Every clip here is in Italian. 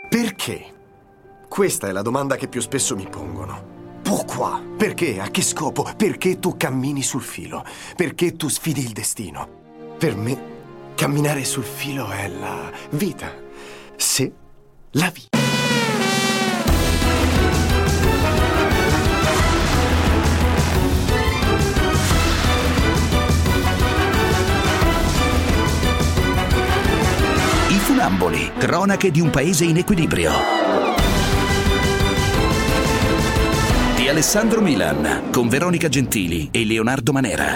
Perché? Questa è la domanda che più spesso mi pongono. Pourquoi? Perché? A che scopo? Perché tu cammini sul filo? Perché tu sfidi il destino? Per me, camminare sul filo è la vita. C'est la vie. I Funamboli, cronache di un paese in equilibrio. Di Alessandro Milan, con Veronica Gentili e Leonardo Manera.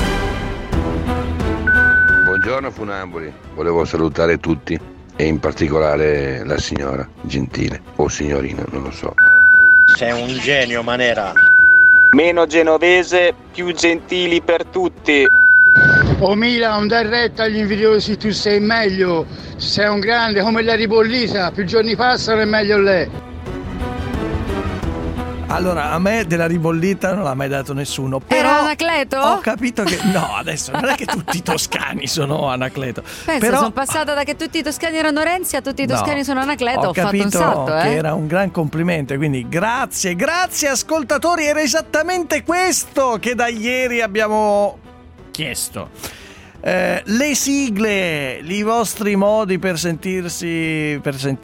Buongiorno Funamboli, volevo salutare tutti e in particolare la signora Gentile, o signorina, non lo so. Sei un genio, Manera. Meno genovese, più gentili per tutti. Oh Milan, dai retta agli invidiosi, tu sei meglio, sei un grande come la ribollita, più giorni passano e meglio lei. Allora, a me della ribollita non l'ha mai dato nessuno. Però era Anacleto? Ho capito che no, adesso non è che tutti i toscani sono Anacleto. Pensa, sono passata da che tutti i toscani erano Renzi a tutti i toscani sono Anacleto. Ho fatto un salto, che era un gran complimento, quindi grazie ascoltatori, era esattamente questo che da ieri abbiamo chiesto. Le sigle, i vostri modi per sentirvi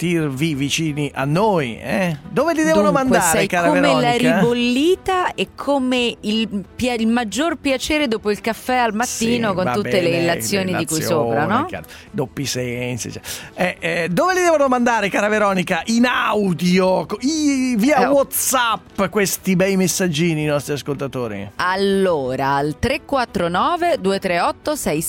vicini a noi, dove li devono mandare, cara Veronica? Come la ribollita e come il maggior piacere dopo il caffè al mattino, sì, con tutte le illazioni di cui sopra, no? Doppi sensi. Dove li devono mandare, cara Veronica? In audio, via WhatsApp, questi bei messaggini, i nostri ascoltatori. Allora, al 349 238 6666.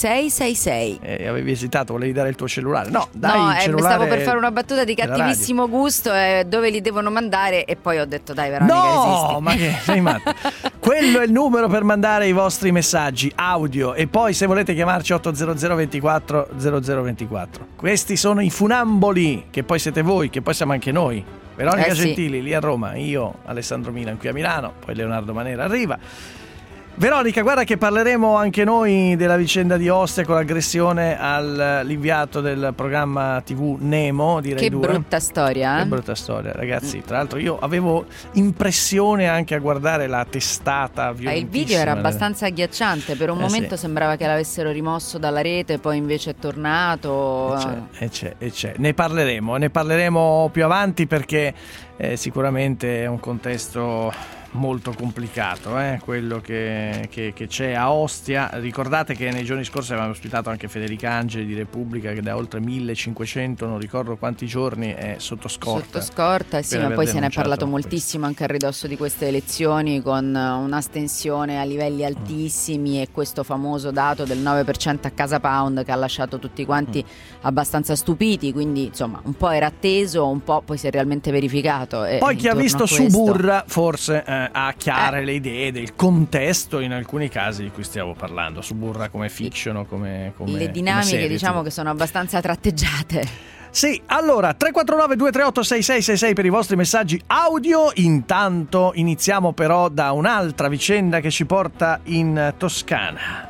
Avevi esitato, volevi dare il tuo cellulare? No, dai, il cellulare. Stavo per fare una battuta di cattivissimo gusto, dove li devono mandare, e poi ho detto dai Veronica, resisti. No, ma che sei matta. Quello è il numero per mandare i vostri messaggi audio, e poi se volete chiamarci 800 24 0024. Questi sono i Funamboli, che poi siete voi, che poi siamo anche noi. Veronica Gentili lì a Roma, io Alessandro Milan qui a Milano, poi Leonardo Manera arriva. Veronica, guarda che parleremo anche noi della vicenda di Ostia con l'aggressione all'inviato del programma TV Nemo di Rai 2. Che brutta storia. Che brutta storia, ragazzi. Tra l'altro io avevo impressione anche a guardare la testata violentissima. Il video era abbastanza agghiacciante, per un momento sembrava che l'avessero rimosso dalla rete, poi invece è tornato. C'è. Ne parleremo più avanti, perché sicuramente è un contesto molto complicato, quello che c'è a Ostia. Ricordate che nei giorni scorsi avevamo ospitato anche Federica Angeli di Repubblica, che da oltre 1500, non ricordo quanti giorni, è sotto scorta, sì, ma poi se ne è parlato moltissimo anche a ridosso di queste elezioni, con un'astensione a livelli altissimi e questo famoso dato del 9% a Casa Pound che ha lasciato tutti quanti abbastanza stupiti, quindi insomma un po' era atteso, un po' poi si è realmente verificato. Poi chi ha visto Suburra forse ha chiare le idee del contesto in alcuni casi di cui stiamo parlando. Suburra come fiction, come le dinamiche, come serie, diciamo, che sono abbastanza tratteggiate. Sì, allora 349 238 6666 per i vostri messaggi audio. Intanto iniziamo però da un'altra vicenda che ci porta in Toscana.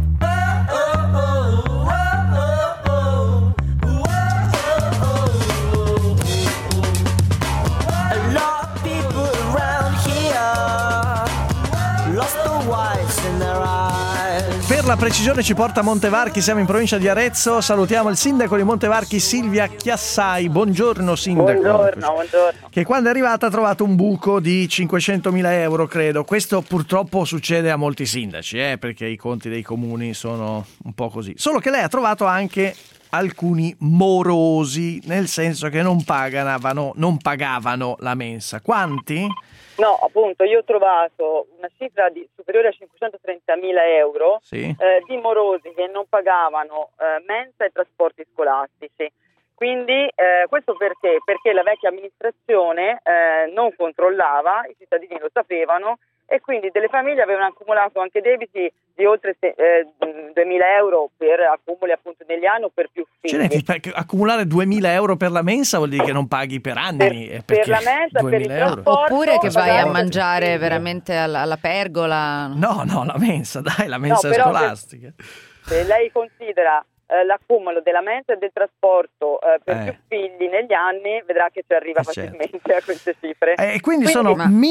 Per la precisione ci porta a Montevarchi, siamo in provincia di Arezzo. Salutiamo il sindaco di Montevarchi, Silvia Chiassai. Buongiorno sindaco. Buongiorno. Che quando è arrivata ha trovato un buco di 500.000 euro, credo. Questo purtroppo succede a molti sindaci, perché i conti dei comuni sono un po' così. Solo che lei ha trovato anche alcuni morosi, nel senso che non pagavano la mensa. Quanti? No, appunto, io ho trovato una cifra superiore a 530.000 euro di morosi che non pagavano mensa e trasporti scolastici. Quindi questo perché? Perché la vecchia amministrazione non controllava, i cittadini lo sapevano, e quindi delle famiglie avevano accumulato anche debiti di oltre 2.000 euro per accumuli appunto negli anni o per più figli. Accumulare 2.000 euro per la mensa vuol dire che non paghi per anni. Per la mensa, per il trasporto. Oppure che vai a mangiare veramente alla pergola. No, la mensa, dai, la mensa scolastica. Se lei considera l'accumulo della mensa e del trasporto per più figli negli anni, vedrà che ci arriva facilmente a queste cifre. E quindi sono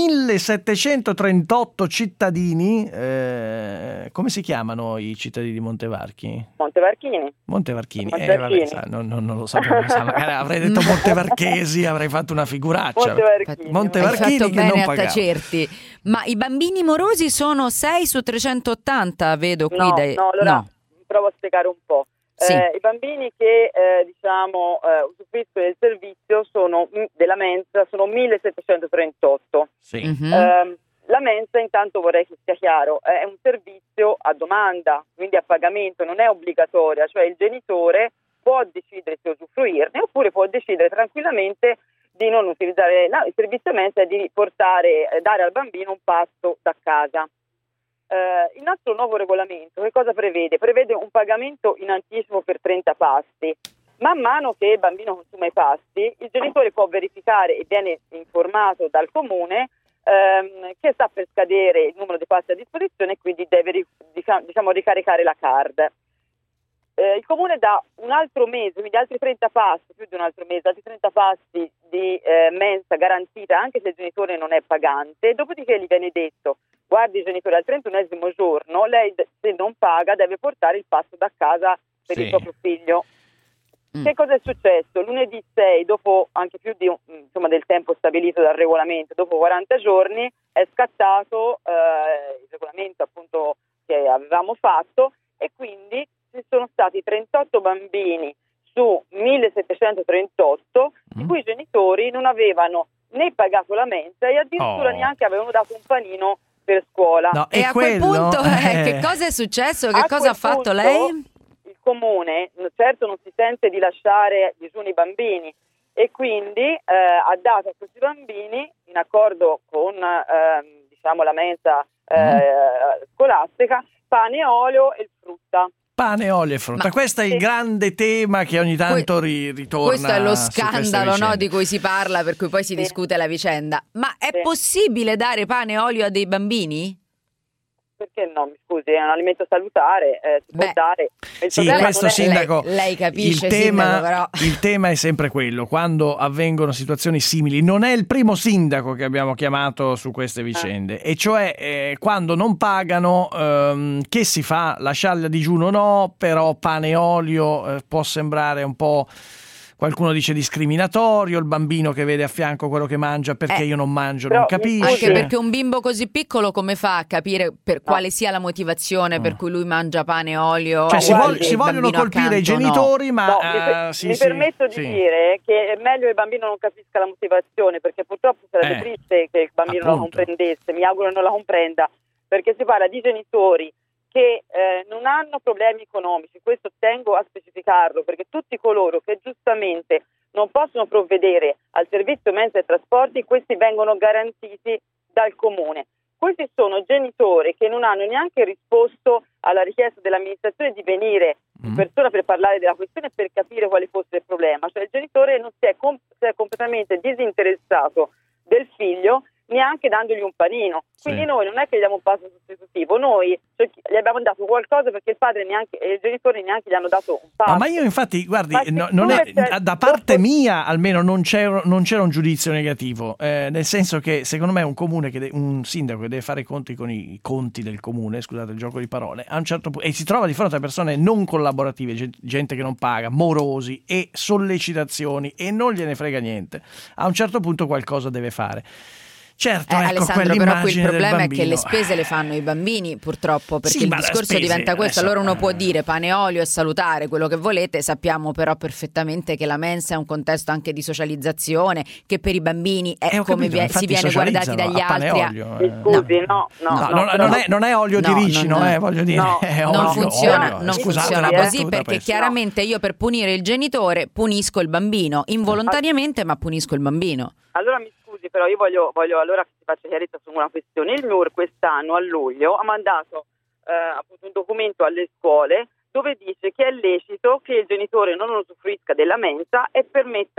1738 cittadini, come si chiamano i cittadini di Montevarchi? Montevarchini. Non lo sapevo, magari avrei detto Montevarchesi, avrei fatto una figuraccia. Montevarchini che non pagava. Ma i bambini morosi sono 6 su 380, vedo qui. No. Provo a spiegare un po'. Sì. I bambini che usufruiscono del servizio della mensa sono 1738. Sì. La mensa, intanto vorrei che sia chiaro, è un servizio a domanda, quindi a pagamento, non è obbligatoria, cioè il genitore può decidere se usufruirne oppure può decidere tranquillamente di non utilizzare il servizio mensa e di dare al bambino un pasto da casa. Il nostro nuovo regolamento che cosa prevede? Prevede un pagamento in anticipo per 30 pasti. Man mano che il bambino consuma i pasti, il genitore può verificare e viene informato dal comune che sta per scadere il numero di pasti a disposizione e quindi deve ricaricare la card. Il comune dà un altro mese, quindi altri 30 pasti, più di un altro mese, altri 30 pasti di mensa garantita anche se il genitore non è pagante, dopodiché gli viene detto: guardi genitore, al 31esimo giorno lei se non paga deve portare il pasto da casa per il proprio figlio. Che cosa è successo? Lunedì 6, dopo anche più di del tempo stabilito dal regolamento, dopo 40 giorni è scattato il regolamento appunto che avevamo fatto e quindi ci sono stati 38 bambini su 1738 i cui genitori non avevano né pagato la mensa e addirittura neanche avevano dato un panino per scuola. E a quel punto che cosa è successo? Che cosa ha fatto lei? Il comune certo non si sente di lasciare digiuni i bambini e quindi ha dato a questi bambini, in accordo con la mensa scolastica, pane, olio e frutta. Pane, olio e frutta. Questo è il grande tema che ogni tanto ritorna. Questo è lo scandalo, di cui si parla, per cui poi si discute la vicenda. Ma è possibile dare pane e olio a dei bambini? Perché no? Mi scusi, è un alimento salutare, si può dare. Questo sindaco, lei capisce, sindaco, però. Il tema è sempre quello, quando avvengono situazioni simili. Non è il primo sindaco che abbiamo chiamato su queste vicende, e cioè quando non pagano, che si fa? Lasciarli a digiuno no, però pane e olio può sembrare un po'... Qualcuno dice discriminatorio, il bambino che vede a fianco quello che mangia perché io non mangio non capisce. Anche perché un bimbo così piccolo come fa a capire quale sia la motivazione per cui lui mangia pane e olio? Cioè si vogliono colpire i genitori, ma... mi permetto di dire che è meglio che il bambino non capisca la motivazione, perché purtroppo sarebbe triste che il bambino non la comprendesse, mi auguro non la comprenda, perché si parla di genitori che non hanno problemi economici, questo tengo a specificarlo, perché tutti coloro che giustamente non possono provvedere al servizio mensa e trasporti, questi vengono garantiti dal comune. Questi sono genitori che non hanno neanche risposto alla richiesta dell'amministrazione di venire in persona per parlare della questione e per capire quale fosse il problema, cioè il genitore non si è completamente disinteressato del figlio, neanche dandogli un panino. Quindi noi non è che gli diamo un pasto sostitutivo, noi gli abbiamo dato qualcosa perché il padre e i genitori neanche gli hanno dato un pasto. Ma io infatti, guardi, non è, da parte mia almeno non c'era un giudizio negativo, nel senso che secondo me un comune un sindaco che deve fare i conti con i conti del comune, scusate il gioco di parole, a un certo punto, e si trova di fronte a persone non collaborative, gente che non paga, morosi e sollecitazioni e non gliene frega niente, a un certo punto qualcosa deve fare. Certo, Alessandro, però qui il problema è che le spese le fanno i bambini, purtroppo, perché il discorso diventa questo. Allora uno può dire pane, olio e salutare, quello che volete, sappiamo però perfettamente che la mensa è un contesto anche di socializzazione, che per i bambini è come si viene guardati dagli altri. Scusi, non è olio di ricino, voglio dire. Non funziona così, perché chiaramente io per punire il genitore punisco il bambino, involontariamente, ma punisco il bambino. Allora mi scusi, però io voglio allora che si faccia chiarezza su una questione. Il MIUR quest'anno a luglio ha mandato appunto un documento alle scuole dove dice che è lecito che il genitore non usufruisca della mensa e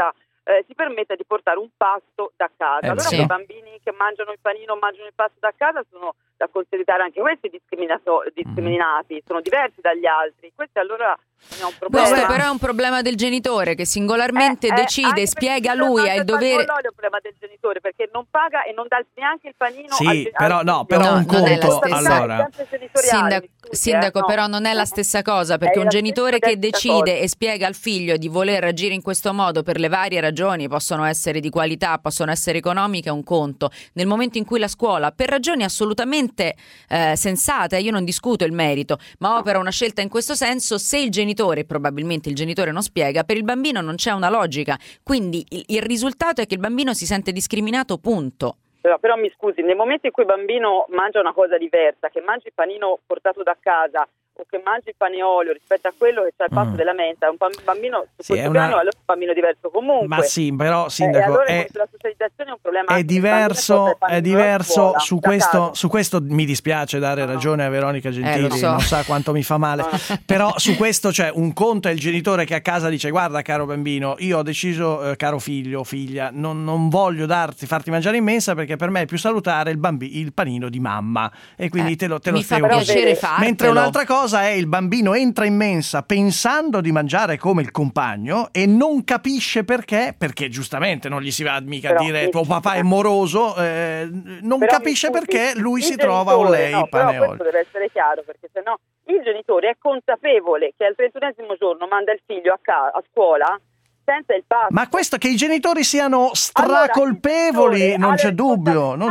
si permetta di portare un pasto da casa. Allora quei bambini che mangiano il panino, mangiano il pasto da casa sono da considerare anche questi discriminati, sono diversi dagli altri. Questo allora è un problema. Questo però è un problema del genitore che singolarmente decide, spiega lui, ha il dovere. Non è un problema del genitore perché non paga e non dà neanche il panino. Sì, però un conto. Allora, Sindaco, però non è la stessa cosa, perché un genitore che decide e spiega al figlio di voler agire in questo modo per le varie ragioni, possono essere di qualità, possono essere economiche, è un conto. Nel momento in cui la scuola, per ragioni assolutamente sensate, io non discuto il merito, ma opera una scelta in questo senso, se il genitore, probabilmente il genitore non spiega, per il bambino non c'è una logica, quindi il risultato è che il bambino si sente discriminato, punto. Però mi scusi, nel momento in cui il bambino mangia una cosa diversa, che mangi il panino portato da casa o che mangi il pane e olio rispetto a quello che c'è al pasto della mensa, è un bambino su questo piano, allora è un bambino diverso comunque. Ma sì, però Sindaco, allora la socializzazione è un problema. È diverso su questo mi dispiace dare ragione a Veronica Gentili, non sa quanto mi fa male, però su questo c'è un conto, è il genitore che a casa dice: guarda caro bambino, io ho deciso, caro figlio o figlia, non voglio farti mangiare in mensa perché per me è più salutare il panino di mamma, e quindi te lo spiego così. Mentre un'altra cosa è il bambino entra in mensa pensando di mangiare come il compagno e non capisce perché giustamente non gli si va mica a dire tuo papà è moroso, non capisce perché lui si trova o lei pane e olio. Questo deve essere chiaro, perché sennò il genitore è consapevole che al 31esimo giorno manda il figlio a scuola senza il pasto. Ma questo, che i genitori siano stracolpevoli, non c'è dubbio. È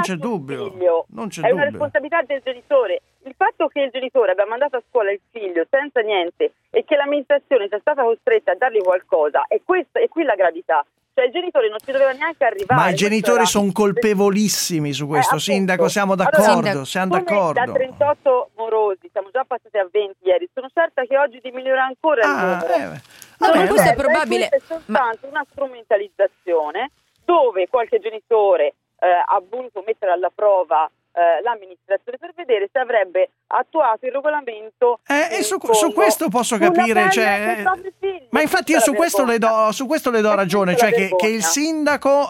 una responsabilità del genitore. Il fatto che il genitore abbia mandato a scuola il figlio senza niente e che l'amministrazione sia stata costretta a dargli qualcosa, è qui la gravità. Cioè il genitore non ci doveva neanche arrivare. Ma i genitori sono colpevolissimi su questo, Sindaco, siamo d'accordo, siamo d'accordo. Da 38 morosi siamo già passati a 20 ieri, sono certa che oggi diminuirà ancora il numero. Questo è probabile. È soltanto una strumentalizzazione dove qualche genitore ha voluto mettere alla prova l'amministrazione per vedere se avrebbe attuato il regolamento. E su questo posso capire, ma infatti io su questo le do ragione, cioè che il sindaco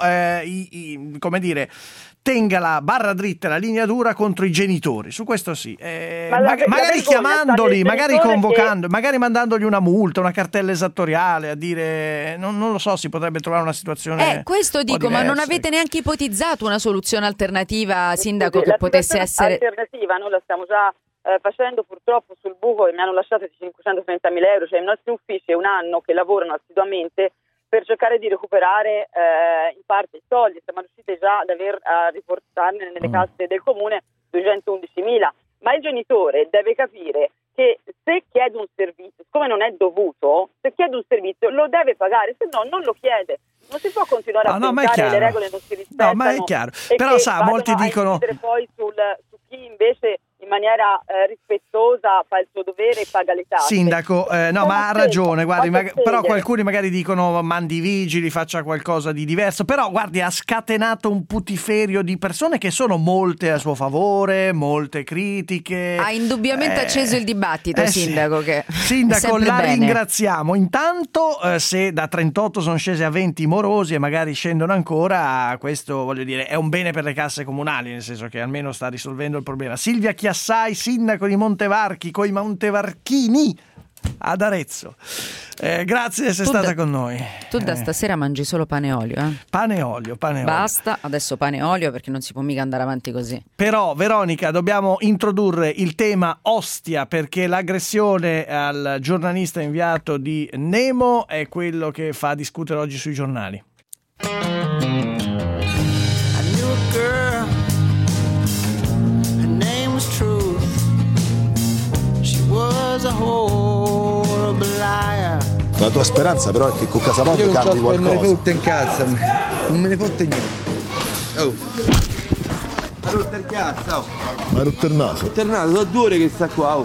come dire, tenga la barra dritta, la linea dura contro i genitori, su questo sì, magari chiamandoli, magari convocando, magari mandandogli una multa, una cartella esattoriale, a dire non lo so, si potrebbe trovare una situazione questo dico, ma non avete neanche ipotizzato una soluzione alternativa, Sindaco, che potesse essere alternativa? Noi la stiamo già facendo purtroppo sul buco, e mi hanno lasciato 530.000 euro, cioè i nostri uffici è un anno che lavorano assiduamente per cercare di recuperare in parte i soldi. Siamo riusciti già a riportarne nelle casse del comune 211.000, ma il genitore deve capire che se chiede un servizio, siccome non è dovuto, se chiede un servizio lo deve pagare, se no non lo chiede. Non si può continuare a pensare le regole non si rispettano. No, ma è chiaro. Però molti dicono poi su chi invece in maniera rispettosa fa il suo dovere e paga le tasse. Sindaco, ma ha ragione, guardi, però alcuni magari dicono mandi i vigili, faccia qualcosa di diverso, però guardi, ha scatenato un putiferio di persone che sono molte a suo favore, molte critiche. Ha indubbiamente acceso il dibattito, Sindaco. Che Sindaco, la ringraziamo. Intanto se da 38 sono scese a 20 morosi e magari scendono ancora, questo voglio dire è un bene per le casse comunali, nel senso che almeno sta risolvendo il problema. Silvia Chiassai, sindaco di Montevarchi, coi montevarchini ad Arezzo, grazie di essere stata con noi. Tu da stasera mangi solo pane e olio, Pane e olio. Basta, adesso pane e olio, perché non si può mica andare avanti così. Però Veronica, dobbiamo introdurre il tema Ostia, perché l'aggressione al giornalista inviato di Nemo è quello che fa discutere oggi sui giornali. La tua speranza però è che con Casamonte cambi qualcosa. Non me ne fotte in casa, non me ne fotte niente. Ma rotto il cazzo, Ma hai rotto il naso? Rotto il naso, sono 2 ore che sta qua,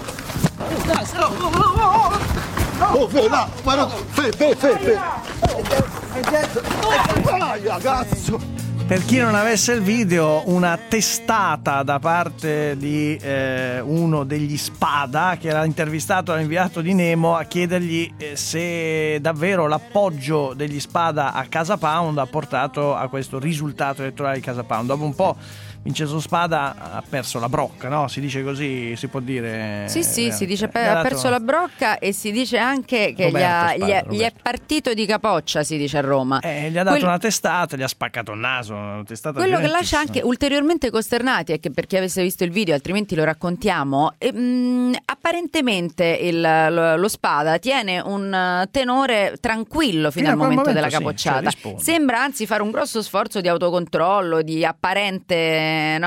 Fe, cazzo! Per chi non avesse il video, una testata da parte di uno degli Spada, che era intervistato all'inviato di Nemo a chiedergli se davvero l'appoggio degli Spada a Casa Pound ha portato a questo risultato elettorale di Casa Pound. Dopo un po' Vincenzo Spada ha perso la brocca, no? Si dice così, si può dire? Sì, si dice ha perso la brocca, e si dice anche che gli è partito di capoccia, si dice a Roma. Gli ha dato una testata, gli ha spaccato il naso, una testata. Quello che lascia anche ulteriormente costernati è che, per chi avesse visto il video, altrimenti lo raccontiamo, apparentemente lo Spada tiene un tenore tranquillo fino al momento della capocciata. Cioè, sembra anzi fare un grosso sforzo di autocontrollo, di apparente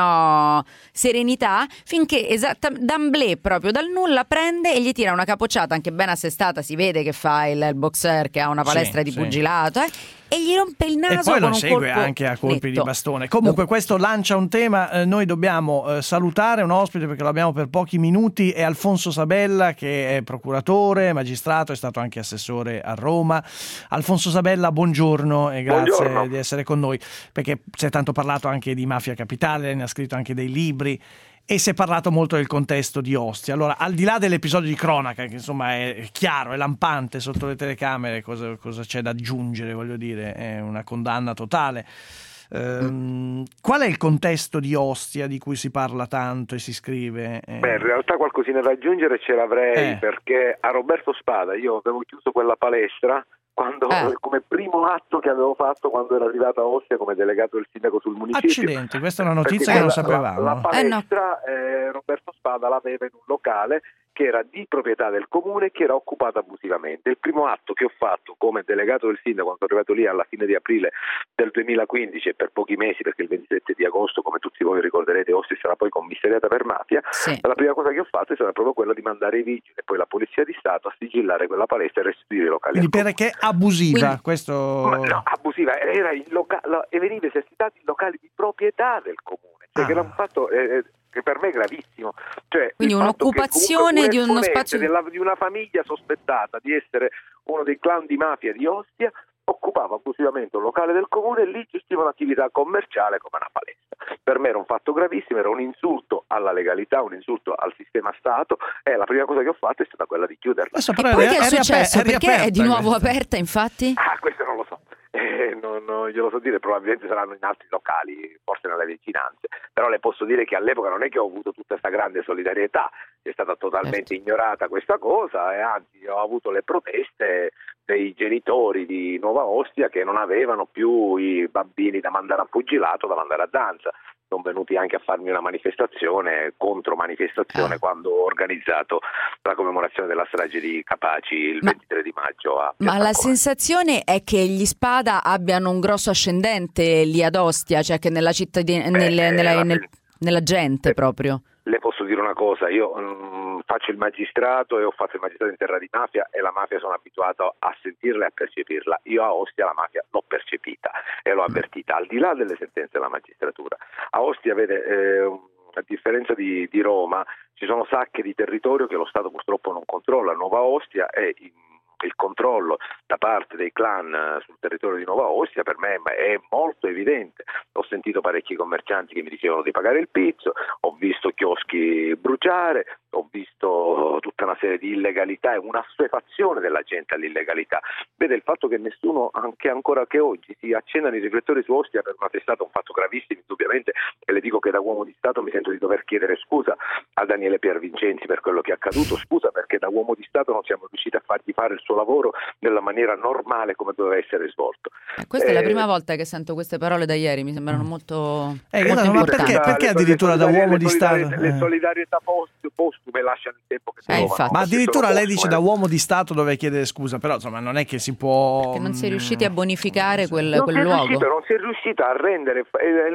serenità, finché d'amblè, proprio dal nulla, prende e gli tira una capocciata anche ben assestata. Si vede che fa il boxer, che ha una palestra di pugilato, e gli rompe il naso. E poi con lo segue anche a colpi di bastone. Comunque questo lancia un tema. Noi dobbiamo salutare un ospite, perché lo abbiamo per pochi minuti. È Alfonso Sabella, che è procuratore, magistrato, è stato anche assessore a Roma. Alfonso Sabella, buongiorno e grazie di essere con noi, perché si è tanto parlato anche di Mafia Capitale, ne ha scritto anche dei libri e si è parlato molto del contesto di Ostia. Allora, al di là dell'episodio di cronaca, che insomma è chiaro, è lampante sotto le telecamere, cosa c'è da aggiungere, voglio dire, è una condanna totale. Qual è il contesto di Ostia di cui si parla tanto e si scrive? In realtà qualcosina da aggiungere ce l'avrei, perché a Roberto Spada io avevo chiuso quella palestra quando, come primo atto che avevo fatto quando ero arrivato a Ostia come delegato del sindaco sul municipio. Accidenti, questa è una notizia che non sapevamo. La palestra Roberto Spada l'aveva in un locale che era di proprietà del comune e che era occupato abusivamente. Il primo atto che ho fatto come delegato del sindaco, quando sono arrivato lì alla fine di aprile del 2015 e per pochi mesi, perché il 27 di agosto, come tutti voi ricorderete, Ostia sarà poi commissariata per mafia, la prima cosa che ho fatto è stata proprio quella di mandare i vigili e poi la polizia di Stato a sigillare quella palestra e restituire i locali. Quindi perché abusiva? Questo... no, abusiva, era e veniva esercitato in locali di proprietà del comune, cioè che era un fatto... che per me è gravissimo, cioè quindi un'occupazione di uno spazio di una famiglia sospettata di essere uno dei clan di mafia di Ostia occupava abusivamente un locale del comune e lì gestiva un'attività commerciale come una palestra. Per me era un fatto gravissimo, era un insulto alla legalità, un insulto al sistema Stato, e la prima cosa che ho fatto è stata quella di chiuderla. E poi che è successo? Perché è di nuovo aperta, infatti? Questo non lo so. Non glielo so dire, probabilmente saranno in altri locali, forse nelle vicinanze, però le posso dire che all'epoca non è che ho avuto tutta questa grande solidarietà, è stata totalmente ignorata questa cosa, e anzi ho avuto le proteste dei genitori di Nuova Ostia che non avevano più i bambini da mandare a pugilato, da mandare a danza. Sono venuti anche a farmi una manifestazione, contromanifestazione, quando ho organizzato la commemorazione della strage di Capaci il 23 di maggio a Piazza Ma la sensazione è che gli Spada abbiano un grosso ascendente lì ad Ostia, cioè che nella cittadina, nella gente proprio. Le posso dire una cosa, io faccio il magistrato e ho fatto il magistrato in terra di mafia, e la mafia sono abituato a sentirla e a percepirla. Io a Ostia la mafia l'ho percepita e l'ho avvertita, al di là delle sentenze della magistratura. A Ostia, a differenza di Roma, ci sono sacche di territorio che lo Stato purtroppo non controlla. Nuova Ostia è il controllo da parte dei clan sul territorio di Nuova Ostia per me è molto evidente. Ho sentito parecchi commercianti che mi dicevano di pagare il pizzo, ho visto chioschi bruciare, ho visto tutta una serie di illegalità e una assuefazione della gente all'illegalità. Vede, il fatto che nessuno, anche ancora che oggi, si accendano i riflettori su Ostia per una testata, un fatto gravissimo indubbiamente, e le dico che da uomo di Stato mi sento di dover chiedere scusa a Daniele Piervincenzi per quello che è accaduto, scusa perché da uomo di Stato non siamo riusciti a fargli fare il suo lavoro nella maniera normale come doveva essere svolto. Questa è la prima volta che sento queste parole da ieri, mi sembrano molto ma perché addirittura da uomo di Stato? Le solidarietà postume lasciano il tempo che ma addirittura lei dice da uomo di Stato dove chiedere scusa, però insomma non è che si può, perché non si è riusciti a bonificare quel luogo, non si è riuscita a rendere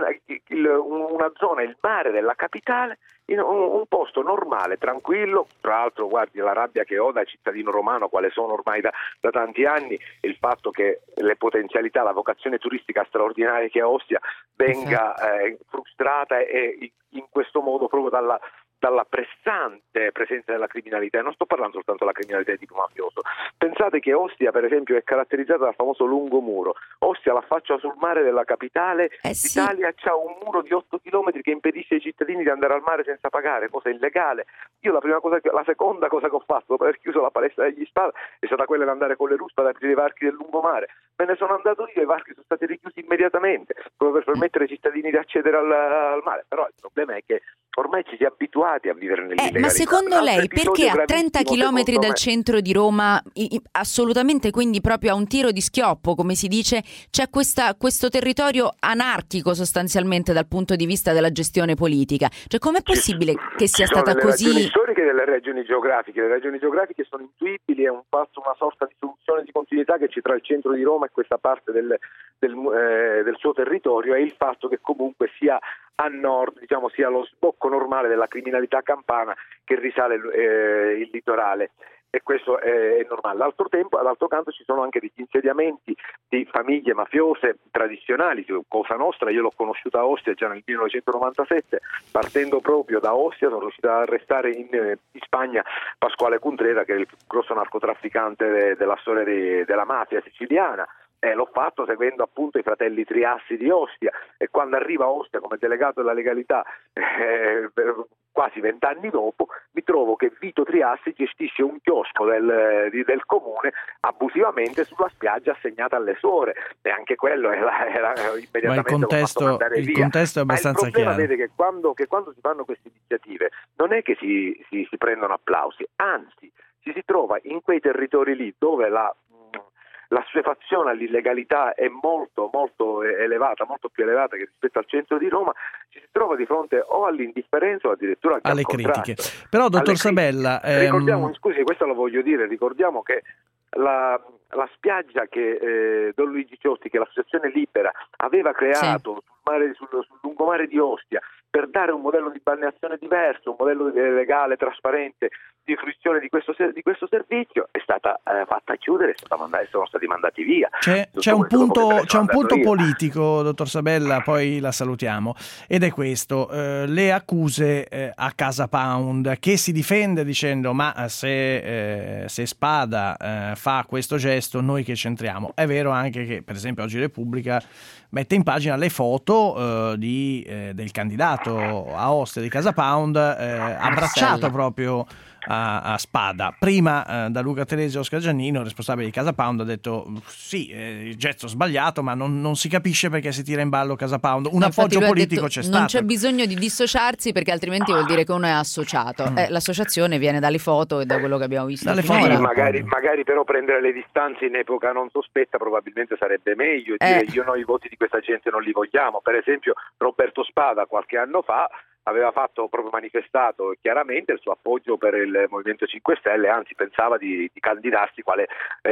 una zona, il mare della capitale, in un posto normale, tranquillo. Tra l'altro, guardi la rabbia che ho da cittadino romano, quale sono ormai da tanti anni, il fatto che le potenzialità, la vocazione turistica straordinaria che ha Ostia venga frustrata e in questo modo proprio dalla pressante presenza della criminalità, e non sto parlando soltanto della criminalità di tipo mafioso. Pensate che Ostia, per esempio, è caratterizzata dal famoso lungomuro. Ostia, l'affaccia sul mare della capitale d'Italia, c'ha un muro di 8 chilometri che impedisce ai cittadini di andare al mare senza pagare, cosa illegale. Io la seconda cosa che ho fatto dopo aver chiuso la palestra degli Spada è stata quella di andare con le ruspe ad aprire i varchi del lungomare. Me ne sono andato io, i varchi sono stati richiusi immediatamente, proprio per permettere ai cittadini di accedere al mare. Però il problema è che ormai ci si è abituati a vivere nell'illegalità. Ma secondo lei perché a 30 chilometri dal centro di Roma, assolutamente, quindi proprio a un tiro di schioppo, come si dice, c'è questo territorio anarchico sostanzialmente dal punto di vista della gestione politica? Cioè, com'è possibile che sia stata così? Le ragioni storiche delle regioni geografiche. Le regioni geografiche sono intuibili, è una sorta di soluzione di continuità che c'è tra il centro di Roma e questa parte del suo territorio, è il fatto che comunque sia a nord, diciamo, sia lo sbocco normale della criminalità campana che risale il litorale, e questo è normale. D'altro canto ci sono anche degli insediamenti di famiglie mafiose tradizionali. Cosa Nostra, io l'ho conosciuta a Ostia già nel 1997, partendo proprio da Ostia sono riuscito ad arrestare in Spagna Pasquale Cuntrera, che è il più grosso narcotrafficante della storia della mafia siciliana. L'ho fatto seguendo appunto i fratelli Triassi di Ostia, e quando arriva a Ostia come delegato della legalità quasi 20 anni dopo, mi trovo che Vito Triassi gestisce un chiosco del comune abusivamente sulla spiaggia assegnata alle suore, e anche quello era immediatamente. Ma il contesto è abbastanza chiaro. Ma il problema, vede, che quando si fanno queste iniziative non è che si prendono applausi, anzi si trova in quei territori lì dove l'assuefazione all'illegalità è molto molto elevata, molto più elevata che rispetto al centro di Roma, ci si trova di fronte o all'indifferenza o addirittura alle critiche. Però, dottor Sabella, ricordiamo, scusi, questo lo voglio dire, ricordiamo che la spiaggia che Don Luigi Ciotti, che l'associazione Libera aveva creato sul lungomare di Ostia, per dare un modello di balneazione diverso, un modello legale, trasparente, di fruizione di questo servizio, è stata fatta chiudere, sono stati mandati via. C'è un punto politico, dottor Sabella, poi la salutiamo, ed è questo: le accuse a Casa Pound, che si difende dicendo ma se Spada fa questo gesto, noi che c'entriamo. È vero anche che, per esempio, oggi Repubblica mette in pagina le foto del candidato a Ostia di Casa Pound abbracciato proprio a Spada. Prima da Luca Telesi e Oscar Giannino, responsabile di Casa Pound, ha detto sì, il gesto sbagliato, ma non si capisce perché si tira in ballo Casa Pound. Un appoggio politico c'è stato. Non c'è bisogno di dissociarsi, perché altrimenti vuol dire che uno è associato. L'associazione viene dalle foto e da quello che abbiamo visto finora. Magari però prendere le distanze in epoca non sospetta probabilmente sarebbe meglio, dire i voti di questa gente non li vogliamo. Per esempio Roberto Spada qualche anno fa aveva proprio manifestato chiaramente il suo appoggio per il Movimento 5 Stelle, anzi pensava di candidarsi quale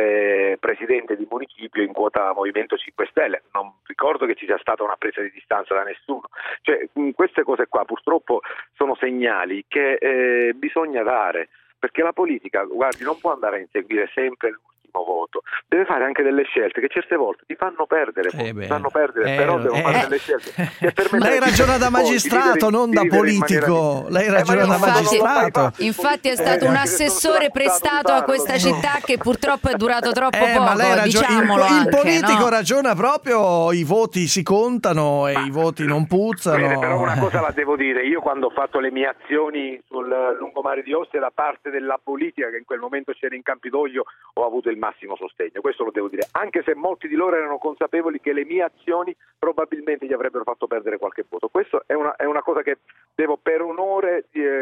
presidente di municipio in quota Movimento 5 Stelle. Non ricordo che ci sia stata una presa di distanza da nessuno. Cioè, queste cose qua purtroppo sono segnali che bisogna dare, perché la politica, guardi, non può andare a inseguire sempre l'ultimo voto, deve fare anche delle scelte che certe volte ti fanno perdere, però devono fare delle scelte. Lei ragiona da magistrato, non da politico. Lei ragiona da magistrato. Infatti è stato un assessore prestato a questa città che purtroppo è durato troppo poco. Ma lei diciamolo il politico ragiona proprio, i voti si contano e i voti non puzzano. Però una cosa la devo dire, io quando ho fatto le mie azioni sul lungomare di Ostia da parte della politica, che in quel momento c'era in Campidoglio, ho avuto il massimo sostegno, questo lo devo dire, anche se molti di loro erano consapevoli che le mie azioni probabilmente gli avrebbero fatto perdere qualche voto. Questo è una cosa che devo per onore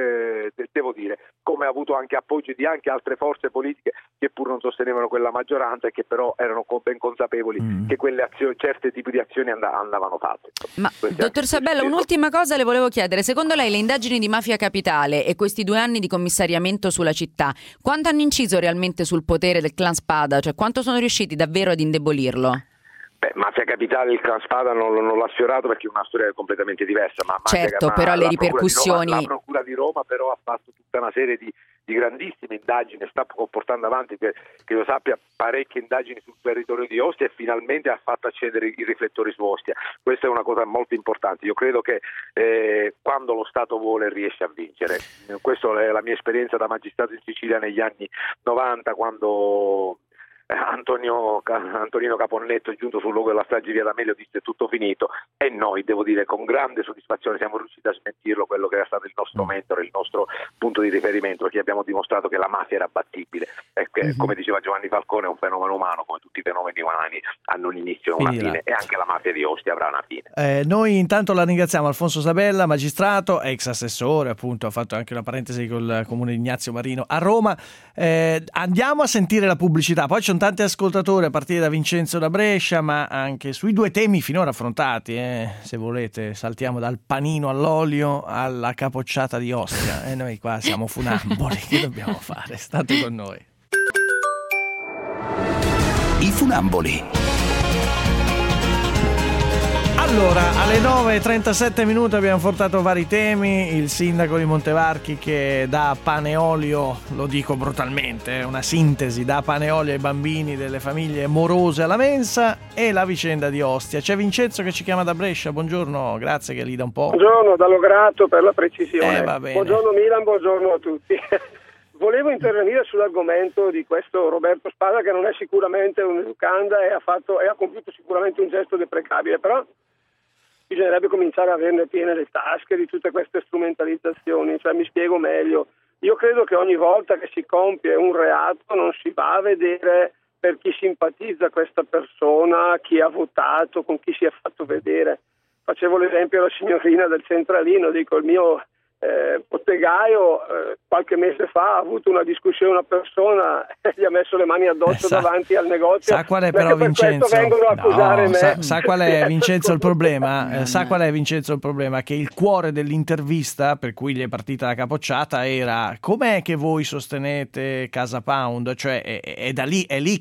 devo dire, come ha avuto anche appoggio di anche altre forze politiche che pur non sostenevano quella maggioranza e che però erano ben consapevoli che quelle azioni, certi tipi di azioni andavano fatte. Ma dottor Sabella, un'ultima cosa le volevo chiedere: secondo lei le indagini di Mafia Capitale e questi 2 anni di commissariamento sulla città quanto hanno inciso realmente sul potere del clan Spada? Cioè, quanto sono riusciti davvero ad indebolirlo? Mafia Capitale, il clan Spada non l'ha sfiorato perché è una storia completamente diversa. Certo, però le ripercussioni... La Procura di Roma però ha fatto tutta una serie di di grandissime indagini, sta portando avanti, che io sappia, parecchie indagini sul territorio di Ostia e finalmente ha fatto accendere i riflettori su Ostia. Questa è una cosa molto importante. Io credo che quando lo Stato vuole riesce a vincere. Questa è la mia esperienza da magistrato in Sicilia negli anni 90, quando Antonino Caponnetto, giunto sul luogo della strage di Via D'Amelio, disse tutto finito, e noi, devo dire, con grande soddisfazione siamo riusciti a smentirlo, quello che era stato il nostro mentore, il nostro punto di riferimento, perché abbiamo dimostrato che la mafia era battibile e che, come diceva Giovanni Falcone, è un fenomeno umano, come tutti i fenomeni umani hanno un inizio e una fine, e anche la mafia di Ostia avrà una fine. Noi intanto la ringraziamo, Alfonso Sabella, magistrato, ex assessore, appunto, ha fatto anche una parentesi col comune di Ignazio Marino a Roma. Andiamo a sentire la pubblicità, poi c'è tanti ascoltatori a partire da Vincenzo da Brescia, ma anche sui due temi finora affrontati, se volete saltiamo dal panino all'olio alla capocciata di Ostia, e noi qua siamo funamboli, che dobbiamo fare? State con noi. I funamboli. Allora, alle 9:37 abbiamo affrontato vari temi. Il sindaco di Montevarchi che dà pane e olio, lo dico brutalmente, è una sintesi, dà pane e olio ai bambini delle famiglie morose alla mensa, e la vicenda di Ostia. C'è Vincenzo che ci chiama da Brescia, buongiorno, grazie che lì da un po'. Buongiorno, dallo grato per la precisione. Va bene. Buongiorno Milan, buongiorno a tutti. Volevo intervenire sull'argomento di questo Roberto Spada, che non è sicuramente un educanda e ha compiuto sicuramente un gesto deprecabile, però bisognerebbe cominciare a averne piene le tasche di tutte queste strumentalizzazioni. Cioè, mi spiego meglio. Io credo che ogni volta che si compie un reato non si va a vedere per chi simpatizza questa persona, chi ha votato, con chi si è fatto vedere. Facevo l'esempio della signorina del centralino, dico, il mio bottegaio qualche mese fa ha avuto una discussione una persona e gli ha messo le mani addosso davanti al negozio. Sa qual è però Vincenzo? Vengono a accusare me. Sa qual è Vincenzo il problema? Sa qual è Vincenzo il problema? Che il cuore dell'intervista per cui gli è partita la capocciata era: com'è che voi sostenete Casa Pound? Cioè è lì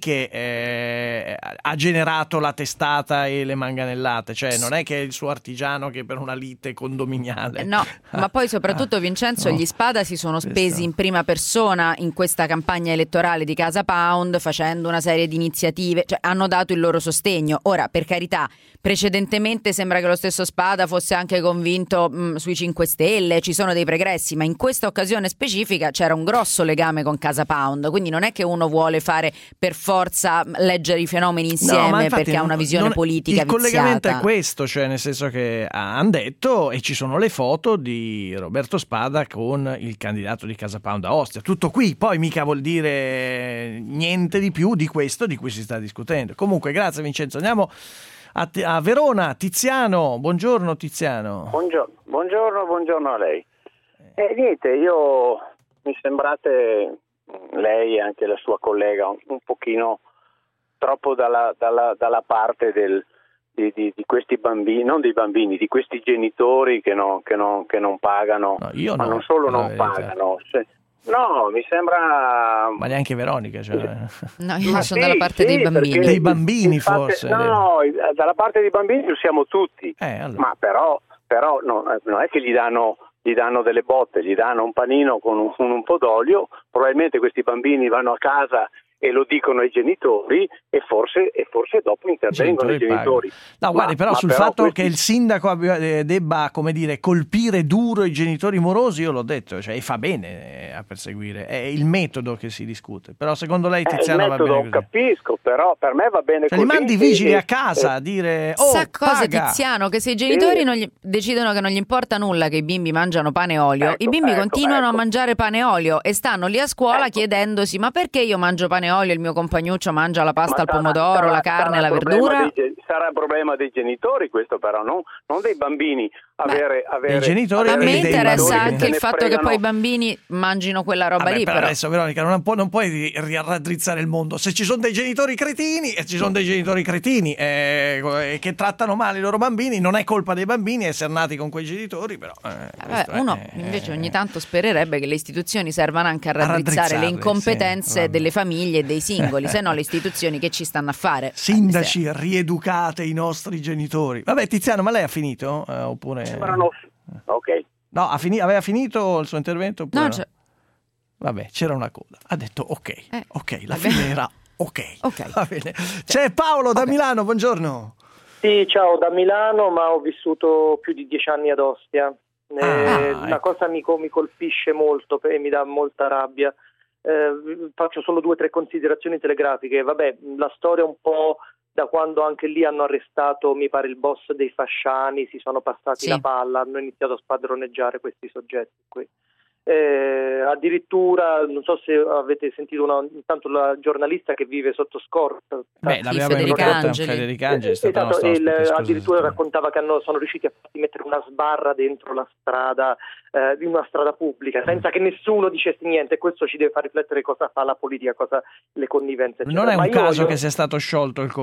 che ha generato la testata e le manganellate, cioè non è che è il suo artigiano che per una lite condominiale. No, ma poi soprattutto Vincenzo, gli Spada si sono spesi in prima persona in questa campagna elettorale di Casa Pound, facendo una serie di iniziative, cioè hanno dato il loro sostegno. Ora, per carità, precedentemente sembra che lo stesso Spada fosse anche convinto sui 5 Stelle, ci sono dei pregressi, ma in questa occasione specifica c'era un grosso legame con Casa Pound, quindi non è che uno vuole fare per forza leggere i fenomeni insieme, perché ha una visione politica il collegamento viziata. è questo, cioè nel senso che hanno detto, e ci sono le foto di Roberto Spada con il candidato di Casa Pound a Ostia, tutto qui, poi mica vuol dire niente di più di questo di cui si sta discutendo. Comunque grazie Vincenzo, andiamo a Verona. Tiziano, buongiorno Tiziano. Buongiorno a lei. Niente, mi sembrate, lei e anche la sua collega, un pochino troppo dalla parte di questi bambini, non dei bambini, di questi genitori che non pagano, ma non solo non pagano. No, mi sembra. Ma neanche Veronica, cioè. No, io sono dalla parte dei bambini. Dei bambini, forse. No, dalla parte dei bambini lo siamo tutti. Allora. Ma però non è che gli danno delle botte, gli danno un panino con un po' d'olio. Probabilmente questi bambini vanno a casa e lo dicono ai genitori e forse dopo intervengono i genitori. No, guardi, però sul fatto che il sindaco debba, come dire, colpire duro i genitori morosi, io l'ho detto, cioè fa bene a perseguire, è il metodo che si discute. Però secondo lei Tiziano va bene così? Il metodo capisco, però per me va bene cioè, così. Li mandi i vigili a casa a dire sa cosa paga. Tiziano? Che se i genitori decidono che non gli importa nulla che i bimbi mangiano pane e olio, i bimbi continuano a mangiare pane e olio e stanno lì a scuola chiedendosi: ma perché io mangio pane e olio e il mio compagnuccio mangia la pasta al pomodoro, la carne, la verdura? Sarà un problema dei genitori questo, però non dei bambini. I genitori, a me interessa anche anche il fatto che poi i bambini mangino quella roba lì. Però adesso Veronica non puoi raddrizzare il mondo. Se ci sono dei genitori cretini e ci sono dei genitori cretini che trattano male i loro bambini, non è colpa dei bambini essere nati con quei genitori, però uno invece ogni tanto spererebbe che le istituzioni servano anche a raddrizzare le incompetenze delle famiglie e dei singoli, se no le istituzioni che ci stanno a fare? Sindaci, rieducate i nostri genitori. Vabbè, Tiziano, ma lei ha finito? Oppure Ok. No, aveva finito il suo intervento? Oppure No, Vabbè, c'era una coda. Ha detto ok, la fine era ok. Va bene. C'è Paolo da Milano, buongiorno. Sì, ciao, da Milano, ma ho vissuto più di 10 anni ad Ostia. Una cosa mi colpisce molto e mi dà molta rabbia. Faccio solo 2 o 3 considerazioni telegrafiche. Vabbè, la storia un po' da quando anche lì hanno arrestato, mi pare, il boss dei Fasciani, si sono passati la palla, hanno iniziato a spadroneggiare questi soggetti qui. Addirittura, non so se avete sentito intanto la giornalista che vive sotto scorta. Federica Angeli è stata addirittura raccontava che sono riusciti a farsi mettere una sbarra dentro la strada, in una strada pubblica, senza che nessuno dicesse niente. Questo ci deve far riflettere cosa fa la politica, cosa le connivenze, eccetera. Non è un caso che sia stato sciolto il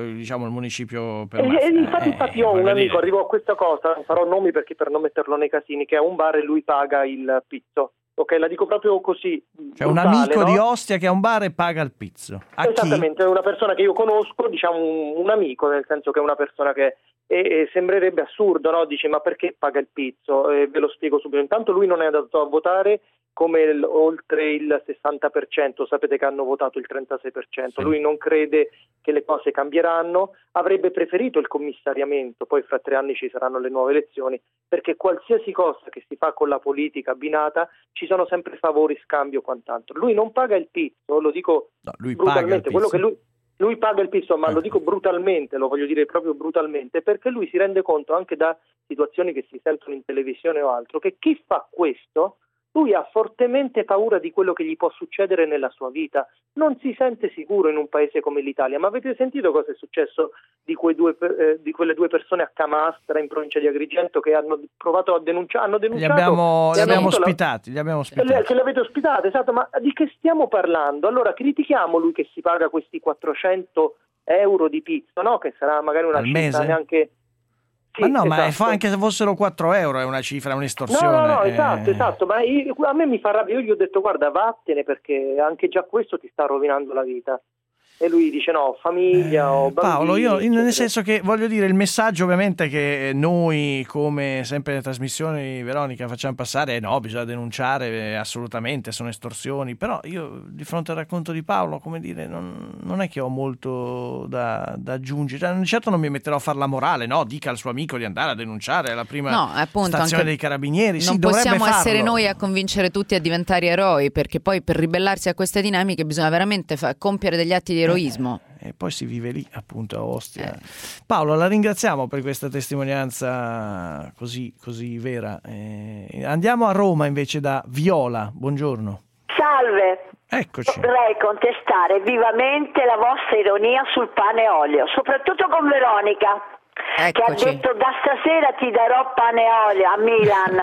municipio per mafia. Infatti io ho un amico, arrivo a questa cosa, non farò nomi perché per non metterlo nei casini, che ha un bar e lui paga il pizzo. Ok, la dico proprio così. Cioè brutale, un amico di Ostia che ha un bar e paga il pizzo. Esattamente, è una persona che io conosco, diciamo un amico, nel senso che è una persona che sembrerebbe assurdo, no? Dice, ma perché paga il pizzo? Ve lo spiego subito. Intanto lui non è andato a votare come oltre il 60%, sapete che hanno votato il 36%, sì. Lui non crede che le cose cambieranno, avrebbe preferito il commissariamento, poi fra 3 anni ci saranno le nuove elezioni, perché qualsiasi cosa che si fa con la politica abbinata ci sono sempre favori, scambio, quant'altro. Lui non paga il pizzo, lo dico brutalmente, quello che lui paga il pizzo, ma lo dico brutalmente, lo voglio dire proprio brutalmente, perché lui si rende conto anche da situazioni che si sentono in televisione o altro, che chi fa questo, lui ha fortemente paura di quello che gli può succedere nella sua vita, non si sente sicuro in un paese come l'Italia. Ma avete sentito cosa è successo di quelle 2 persone a Camastra, in provincia di Agrigento, che hanno provato a denunciare? Hanno denunciato. Li abbiamo ospitati. Che li avete ospitati, esatto. Ma di che stiamo parlando? Allora critichiamo lui che si paga questi 400 euro di pizzo, no? Che sarà magari una cifra neanche... Sì, ma no, esatto. Ma anche se fossero 4 euro è una cifra, un'estorsione. No, esatto, ma a me mi fa rabbia. Io gli ho detto, guarda, vattene, perché anche già questo ti sta rovinando la vita. E lui dice no, famiglia o bambini. Paolo, io nel senso che voglio dire, il messaggio ovviamente che noi, come sempre nelle trasmissioni, Veronica, facciamo passare è no, bisogna denunciare assolutamente, sono estorsioni, però io di fronte al racconto di Paolo, come dire, non è che ho molto da aggiungere. Certo non mi metterò a far la morale, no, dica al suo amico di andare a denunciare alla prima stazione dei carabinieri. Non possiamo essere noi a convincere tutti a diventare eroi, perché poi per ribellarsi a queste dinamiche bisogna veramente compiere degli atti di eroismo. E poi si vive lì, appunto, a Ostia. Paolo, la ringraziamo per questa testimonianza così vera. Andiamo a Roma invece da Viola. Buongiorno. Salve. Eccoci. Vorrei contestare vivamente la vostra ironia sul pane e olio, soprattutto con Veronica. Eccoci. Che ha detto da stasera ti darò pane e olio a Milan.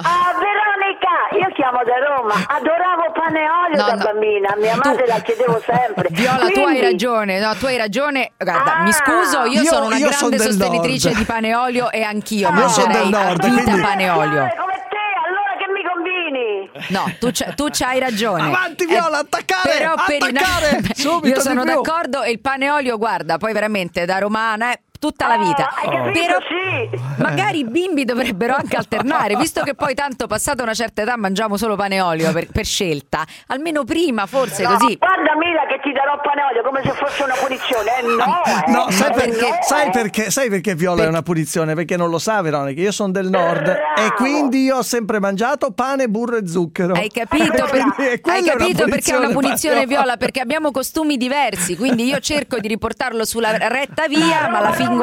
Veronica, io chiamo da Roma, adoravo pane e olio da bambina, mia madre la chiedevo sempre. Viola, quindi... tu hai ragione, guarda, mi scuso, io sono una grande sostenitrice di pane e olio e anch'io mangerei a vita pane e olio. Come te, allora che mi convini? No, tu c'hai ragione. Avanti Viola, attaccare! Però attaccare! Subito, io sono d'accordo, e il pane e olio, guarda, poi veramente da romana tutta la vita. Però magari i bimbi dovrebbero anche alternare, visto che poi tanto passata una certa età mangiamo solo pane e olio per scelta, almeno prima forse così. Guarda Mila che ti darò pane e olio come se fosse una punizione. No, sai perché Viola è una punizione? Perché non lo sa Veronica, io sono del nord e quindi io ho sempre mangiato pane, burro e zucchero. Hai capito perché è una punizione, Viola? Perché abbiamo costumi diversi, quindi io cerco di riportarlo sulla retta via, ma alla fine Roma,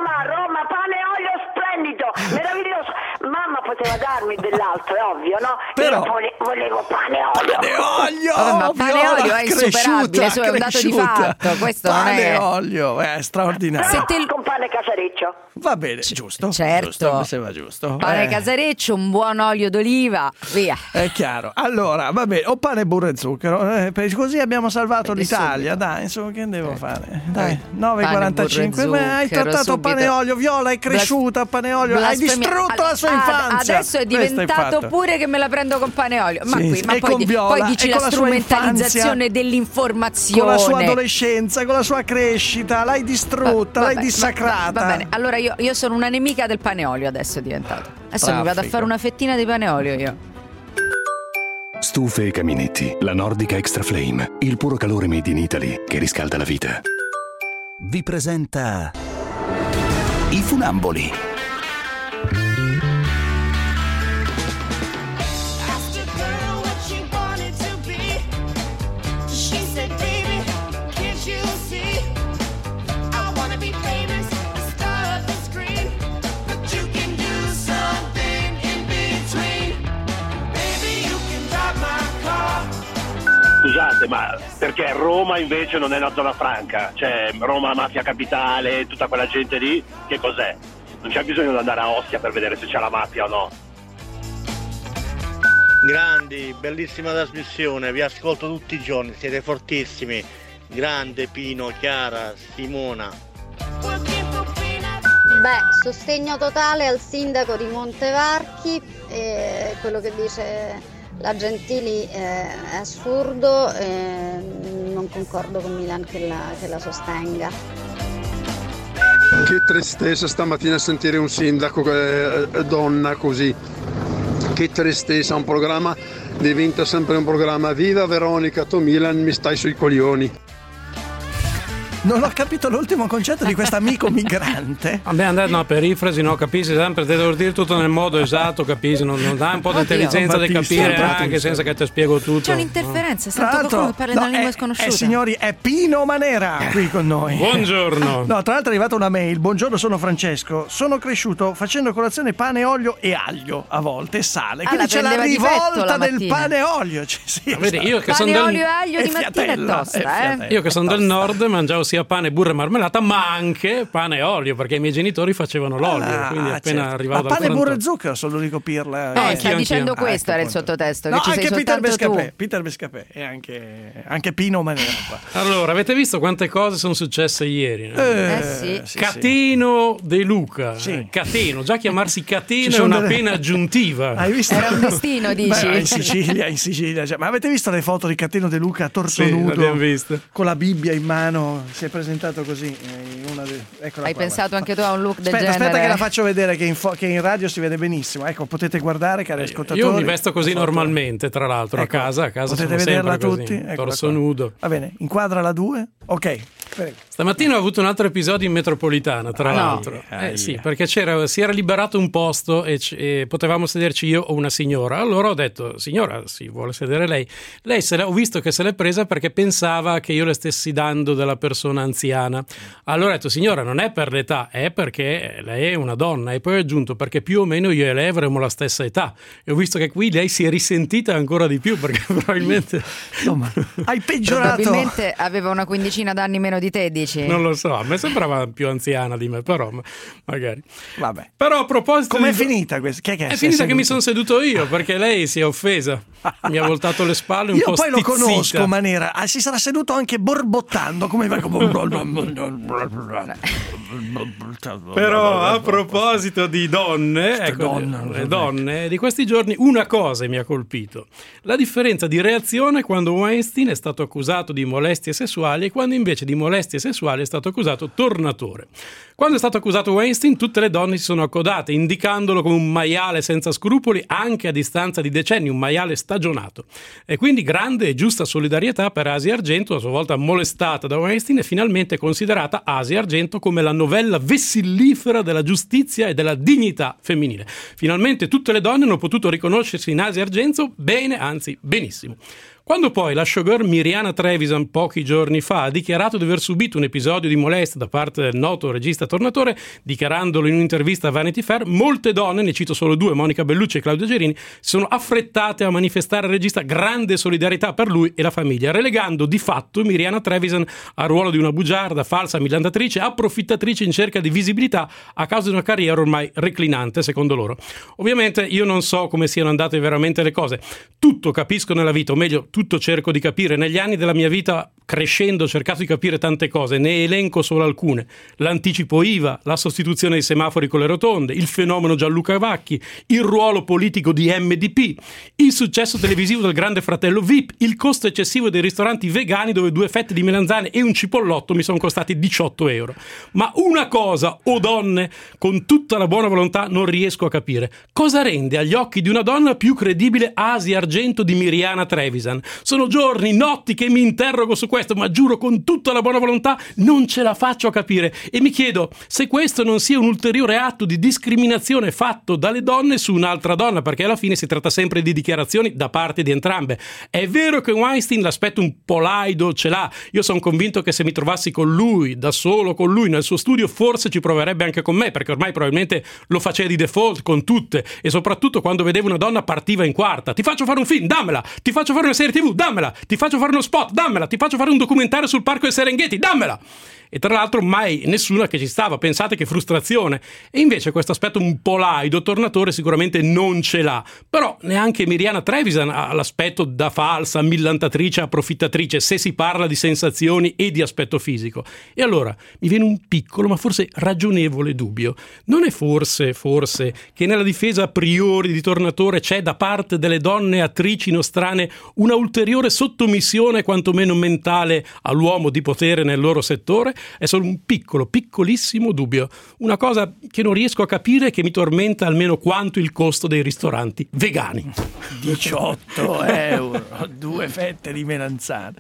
pane e olio splendido, meraviglioso. Mamma poteva darmi dell'altro, è ovvio, no? Però io volevo pane e olio. Pane e olio! Vabbè, ma pane e olio è insuperabile, è un dato di fatto. Questo pane non è... e olio è straordinario. Con pane casareccio. Va bene, giusto. Certo. Mi sembra giusto. Pane casareccio, un buon olio d'oliva, via. È chiaro. Allora, va bene, o pane, burro e zucchero. Così abbiamo salvato l'Italia. Dai, insomma, che devo fare? Dai, 9,45. Hai trattato pane e olio, Viola, è cresciuta a pane e olio. Hai distrutto la sua infanzia. Adesso è diventato pure che me la prendo con pane e olio. Ma Viola, poi dici la strumentalizzazione dell'informazione. Con la sua adolescenza, con la sua crescita, l'hai distrutta, l'hai dissacrata. Va bene, allora io sono una nemica del pane e olio, adesso è diventato. Adesso mi vado a fare una fettina di pane e olio io. Stufe e caminetti, la Nordica Extra Flame, il puro calore made in Italy che riscalda la vita. Vi presenta I Funamboli. Scusate, ma perché Roma invece non è una zona franca? Cioè, Roma, mafia capitale, tutta quella gente lì, che cos'è? Non c'è bisogno di andare a Ostia per vedere se c'è la mafia o no. Grandi, bellissima trasmissione, vi ascolto tutti i giorni, siete fortissimi. Grande Pino, Chiara, Simona. Sostegno totale al sindaco di Montevarchi, quello che dice la Gentili è assurdo, non concordo con Milan che la sostenga. Che tristezza stamattina sentire un sindaco donna così, che tristezza, un programma diventa sempre un programma. Viva Veronica, tu Milan mi stai sui coglioni. Non ho capito l'ultimo concetto di questo amico migrante. Vabbè, andare no, perifrasi, no, capisci sempre, te devo dire tutto nel modo esatto, capisci? Non hai un po' di intelligenza di capire anche senza che ti spiego tutto. C'è un'interferenza, sento qualcuno che parla una lingua sconosciuta. Signori, è Pino Manera qui con noi. Buongiorno. No, tra l'altro è arrivata una mail. Buongiorno, sono Francesco. Sono cresciuto facendo colazione pane, olio e aglio, a volte e sale. Quindi c'è la rivolta del pane e olio. Cioè, sì, vedi, io che pane, sono olio e aglio di mattina è tosta, Io che sono del nord mangiavo sia pane, burro e marmellata, ma anche pane e olio, perché i miei genitori facevano l'olio, quindi appena arrivavo dal pane, fronte... burro e zucchero, solo dico pirla. Stai dicendo questo, era il sottotesto, no, che ci sei soltanto Peter Bescapè e anche Pino Manera qua. Allora, avete visto quante cose sono successe ieri? No? Sì. Cateno De Luca. Sì. Cateno, già chiamarsi Cateno è una pena aggiuntiva. Hai visto? Era un destino, dici? Beh, in Sicilia. Cioè, ma avete visto le foto di Cateno De Luca torso nudo? L'abbiamo visto. Con la Bibbia in mano, si è presentato così. Hai pensato anche tu a un look del genere? Aspetta che la faccio vedere, che in radio si vede benissimo. Ecco, potete guardare, cari ascoltatori. Io mi vesto così normalmente, tra l'altro, a casa potete vederla tutti. Torso nudo. Va bene, inquadra la 2. Ok, prego. Stamattina ho avuto un altro episodio in metropolitana, tra l'altro. Sì, perché si era liberato un posto e potevamo sederci io o una signora. Allora ho detto, signora, si vuole sedere lei. Lei ho visto che se l'è presa perché pensava che io le stessi dando della persona anziana. Allora ho detto, signora, non è per l'età, è perché lei è una donna. E poi ho aggiunto, perché più o meno io e lei avremo la stessa età. E ho visto che qui lei si è risentita ancora di più, perché probabilmente... hai peggiorato. Probabilmente aveva una quindicina d'anni meno di te, dici? Non lo so, a me sembrava più anziana di me, però magari. Vabbè. Però a proposito... Com'è finita questa? È finita che mi sono seduto io, perché lei si è offesa. Mi ha voltato le spalle un po' Io poi stizzita. lo conosco, Manera. Si sarà seduto anche borbottando, come va? Però a proposito di donne, donne di questi giorni, una cosa mi ha colpito: la differenza di reazione quando Weinstein è stato accusato di molestie sessuali e quando invece di molestie sessuali è stato accusato tornatore. Quando è stato accusato Weinstein, tutte le donne si sono accodate, indicandolo come un maiale senza scrupoli anche a distanza di decenni, un maiale stagionato. E quindi grande e giusta solidarietà per Asia Argento, a sua volta molestata da Weinstein e finalmente considerata Asia Argento come la novella vessillifera della giustizia e della dignità femminile. Finalmente tutte le donne hanno potuto riconoscersi in Asia Argento bene, anzi benissimo. Quando poi la showgirl Mirjana Trevisan pochi giorni fa ha dichiarato di aver subito un episodio di molestia da parte del noto regista tornatore, dichiarandolo in un'intervista a Vanity Fair, molte donne, ne cito solo due, Monica Bellucci e Claudia Gerini, si sono affrettate a manifestare al regista grande solidarietà per lui e la famiglia, relegando di fatto Mirjana Trevisan al ruolo di una bugiarda, falsa milandatrice, approfittatrice in cerca di visibilità a causa di una carriera ormai reclinante, secondo loro. Ovviamente io non so come siano andate veramente le cose. Tutto capisco nella vita, o meglio, tutto cerco di capire. Negli anni della mia vita crescendo ho cercato di capire tante cose, ne elenco solo alcune: l'anticipo IVA, la sostituzione dei semafori con le rotonde, il fenomeno Gianluca Vacchi, il ruolo politico di MDP, il successo televisivo del Grande Fratello VIP, il costo eccessivo dei ristoranti vegani dove 2 fette di melanzane e un cipollotto mi sono costati 18 euro. Ma una cosa, o donne, con tutta la buona volontà non riesco a capire: cosa rende agli occhi di una donna più credibile Asia Argento di Mirjana Trevisan? Sono giorni, notti che mi interrogo su questo, ma giuro con tutta la buona volontà non ce la faccio a capire, e mi chiedo se questo non sia un ulteriore atto di discriminazione fatto dalle donne su un'altra donna, perché alla fine si tratta sempre di dichiarazioni da parte di entrambe. È vero che Weinstein l'aspetto un po' laido ce l'ha, io sono convinto che se mi trovassi con lui, da solo con lui nel suo studio, forse ci proverebbe anche con me, perché ormai probabilmente lo faceva di default con tutte, e soprattutto quando vedevo una donna partiva in quarta: ti faccio fare un film, dammela; ti faccio fare una serie TV, dammela; ti faccio fare uno spot, dammela; ti faccio fare un documentario sul parco del Serengeti, dammela. E tra l'altro mai nessuna che ci stava. Pensate che frustrazione. E invece questo aspetto un po' laido Tornatore sicuramente non ce l'ha. Però neanche Mirjana Trevisan ha l'aspetto da falsa, millantatrice, approfittatrice, se si parla di sensazioni e di aspetto fisico. E allora mi viene un piccolo ma forse ragionevole dubbio: non è forse che nella difesa a priori di Tornatore c'è da parte delle donne attrici nostrane una ulteriore sottomissione quantomeno mentale all'uomo di potere nel loro settore? È solo un piccolissimo dubbio, una cosa che non riesco a capire e che mi tormenta almeno quanto il costo dei ristoranti vegani. 18 euro, 2 fette di melanzane.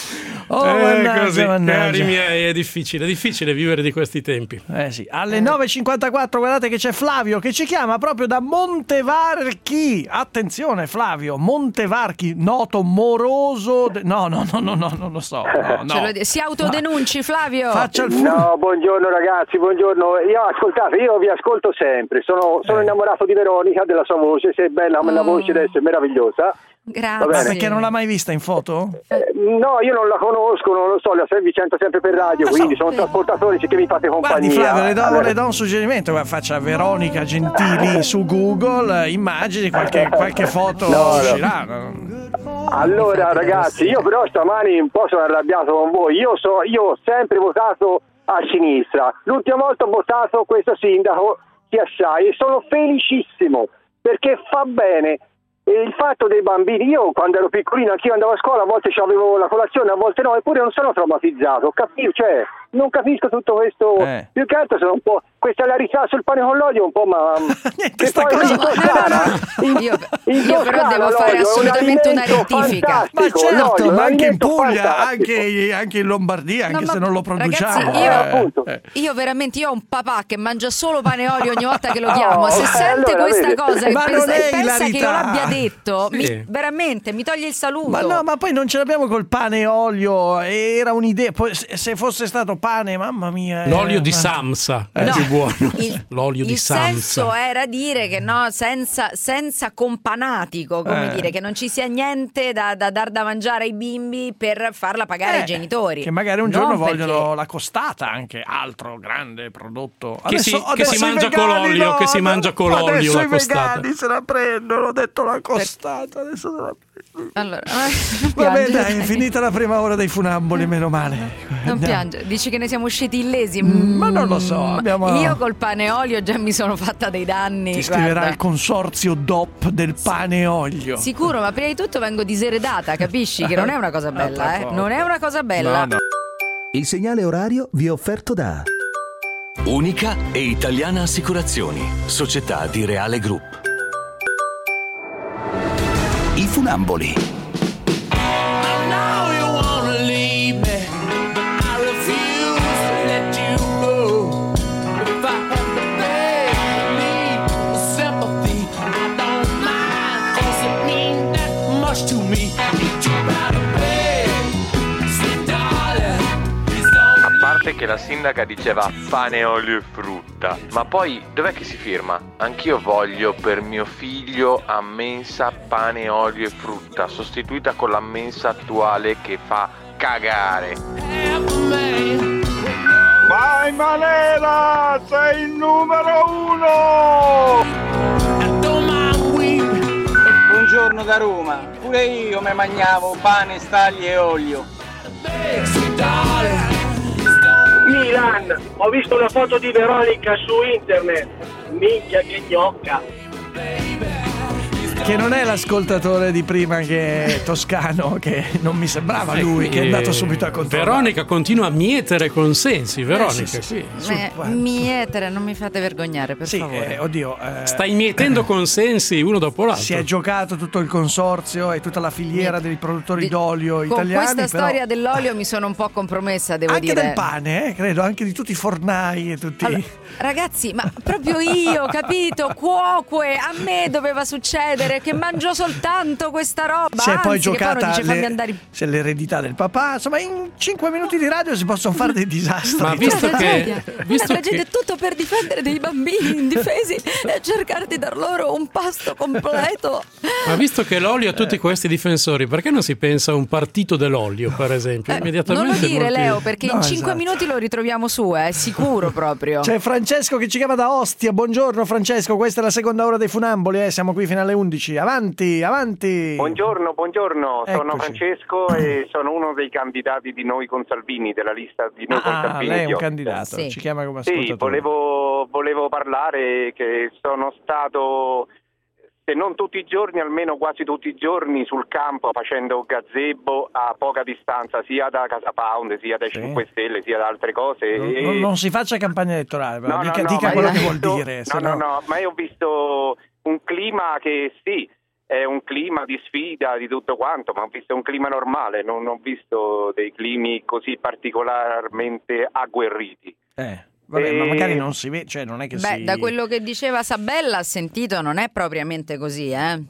Così, cari miei, è difficile vivere di questi tempi. Sì. Alle 9.54 guardate che c'è Flavio che ci chiama proprio da Montevarchi. Attenzione Flavio, Montevarchi, noto moroso no, non lo so. No. Si autodenunci Flavio. No, buongiorno ragazzi, buongiorno. Ascoltate, io vi ascolto sempre. Sono innamorato di Veronica, della sua voce. Se è bella, la voce adesso è meravigliosa. Grazie. Perché non l'ha mai vista in foto? No, io non la conosco, non lo so, vi sento sempre per radio, quindi sono un trasportatore, che mi fate compagnia. Guardi Flavio, le do un suggerimento: faccia Veronica Gentili su Google, immagini qualche foto uscirà. Allora ragazzi, io però stamani un po' sono arrabbiato con voi. Io ho sempre votato a sinistra. L'ultima volta ho votato questo sindaco Chiassai e sono felicissimo perché fa bene. E il fatto dei bambini, io quando ero piccolino anch'io andavo a scuola, a volte avevo la colazione, a volte no, eppure non sono traumatizzato, non capisco tutto questo, più che altro sono un po', questa larità sul pane con l'olio un po', ma niente sta cosa. Io però devo fare assolutamente una rettifica. Ma certo, ma anche in Puglia, anche in Lombardia, anche se non lo produciamo. Ragazzi, io veramente ho un papà che mangia solo pane e olio ogni volta che lo chiamo. Se sente questa cosa e pensa che io l'abbia detto, veramente mi toglie il saluto. Ma no, ma poi non ce l'abbiamo col pane e olio, era un'idea. Poi se fosse stato pane, mamma mia, l'olio di Samsa è più buono. L'olio di Samsa. Il senso era dire che senza companatico, come dire, che non ci sia niente da dar da mangiare ai bimbi per farla pagare ai genitori, che magari un giorno vogliono la costata, anche altro grande prodotto che si mangia con l'olio, che si mangia con l'olio la costata. Vegani se la prendono, ho detto la costata, adesso se la prendo. Allora, vabbè, dai, è finita la prima ora dei funamboli, meno male. Non piange, dici che ne siamo usciti illesi. Ma non lo so, io col pane e olio già mi sono fatta dei danni. Ti iscriverà il consorzio DOP del pane e olio. Sicuro, ma prima di tutto vengo diseredata, capisci? Che non è una cosa bella, non è una cosa bella. No. Il segnale orario vi è offerto da Unica e Italiana Assicurazioni, società di Reale Group. I funamboli. Che la sindaca diceva pane, olio e frutta, ma poi dov'è che si firma? Anch'io voglio per mio figlio a mensa pane, olio e frutta, sostituita con la mensa attuale che fa cagare. Vai Manera, sei il numero 1! Buongiorno da Roma, pure io mi mangiavo pane, stagli e olio. Milan, ho visto una foto di Veronica su internet, minchia che gnocca. Che non è l'ascoltatore di prima che è toscano, che non mi sembrava lui, che è andato subito a controllare. Veronica continua a mietere consensi, Veronica, sì. Mietere, non mi fate vergognare, per favore. Stai mietendo consensi uno dopo l'altro. Si è giocato tutto il consorzio e tutta la filiera dei produttori d'olio italiani. Con questa però... storia dell'olio mi sono un po' compromessa, devo anche dire. Anche del pane, credo, anche di tutti i fornai e tutti... Allora, ragazzi, ma proprio io, capito, cuoque, a me doveva succedere che mangio soltanto questa roba. Si è poi giocata se l'eredità del papà. Insomma, in 5 minuti di radio si possono fare dei disastri. Ma visto che la tragedia è tutto per difendere dei bambini indifesi e cercare di dar loro un pasto completo. Ma visto che l'olio ha tutti questi difensori, perché non si pensa a un partito dell'olio, per esempio? Immediatamente. Non lo dire, Leo, perché in 5 minuti lo ritroviamo su, sicuro proprio. C'è Francesco che ci chiama da Ostia. Buongiorno Francesco, questa è la seconda ora dei Funamboli, siamo qui fino alle 11. Avanti. Buongiorno. Eccoci. Sono Francesco e sono uno dei candidati di Noi con Salvini, della lista di Noi con Salvini. Lei è un candidato, ci chiama come ascoltatore. Sì, volevo parlare che sono stato, se non tutti i giorni, almeno quasi tutti i giorni sul campo facendo gazebo a poca distanza, sia da Casa Pound, sia dai 5 Stelle, sia da altre cose. Non si faccia campagna elettorale, però. No, dica quello che vuol dire. No, ma io ho visto un clima che sì, è un clima di sfida, di tutto quanto, ma ho visto un clima normale, non ho visto dei climi così particolarmente agguerriti. Vabbè, ma magari non si vede, cioè non è che da quello che diceva Sabella, ha sentito, non è propriamente così,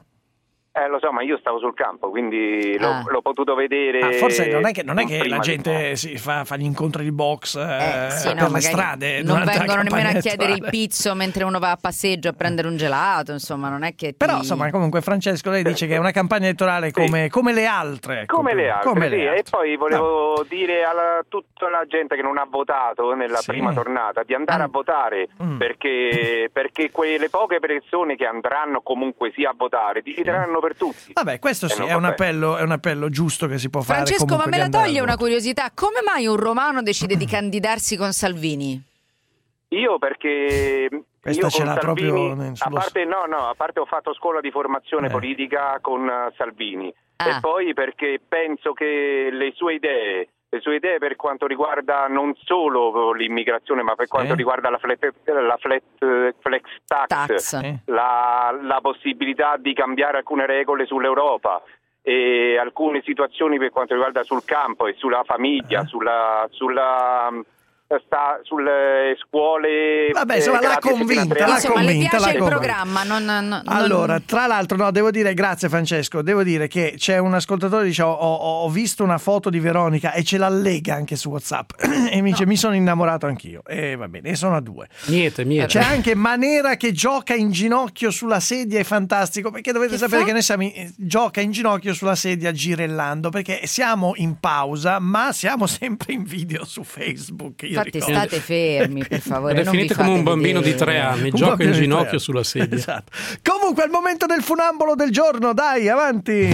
Lo so, ma io stavo sul campo, quindi l'ho potuto vedere. Forse non è che la gente si fa gli incontri di box per le strade. Non vengono nemmeno a chiedere il pizzo mentre uno va a passeggio a prendere un gelato, insomma, non è che Però, insomma, comunque Francesco, lei dice che è una campagna elettorale come le altre. Come le altre. E poi volevo dire a tutta la gente che non ha votato nella prima tornata di andare a votare, perché quelle poche persone che andranno comunque sia a votare decideranno per tutti. Vabbè, questo sì, è un appello giusto che si può fare. Francesco, ma me la toglie una curiosità: come mai un romano decide di candidarsi con Salvini? Io perché questa ce l'ha Salvini, proprio a parte ho fatto scuola di formazione politica con Salvini e poi perché penso che le sue idee per quanto riguarda non solo l'immigrazione, ma per quanto riguarda la flex tax, la possibilità di cambiare alcune regole sull'Europa e alcune situazioni per quanto riguarda sul campo e sulla famiglia, sulle scuole. Vabbè, insomma, l'ha convinta. Le piace il programma. Allora, tra l'altro, devo dire, grazie Francesco, devo dire che c'è un ascoltatore che dice ho visto una foto di Veronica e ce l'allega anche su WhatsApp e mi dice mi sono innamorato anch'io. E va bene, sono a 2. Miete. C'è anche Manera che gioca in ginocchio sulla sedia, è fantastico, perché dovete sapere che noi gioca in ginocchio sulla sedia girellando, perché siamo in pausa, ma siamo sempre in video su Facebook. Infatti state fermi, per favore. È definito come un bambino di 3 anni, gioca in ginocchio sulla sedia. Esatto. Comunque è il momento del funambolo del giorno, dai, avanti.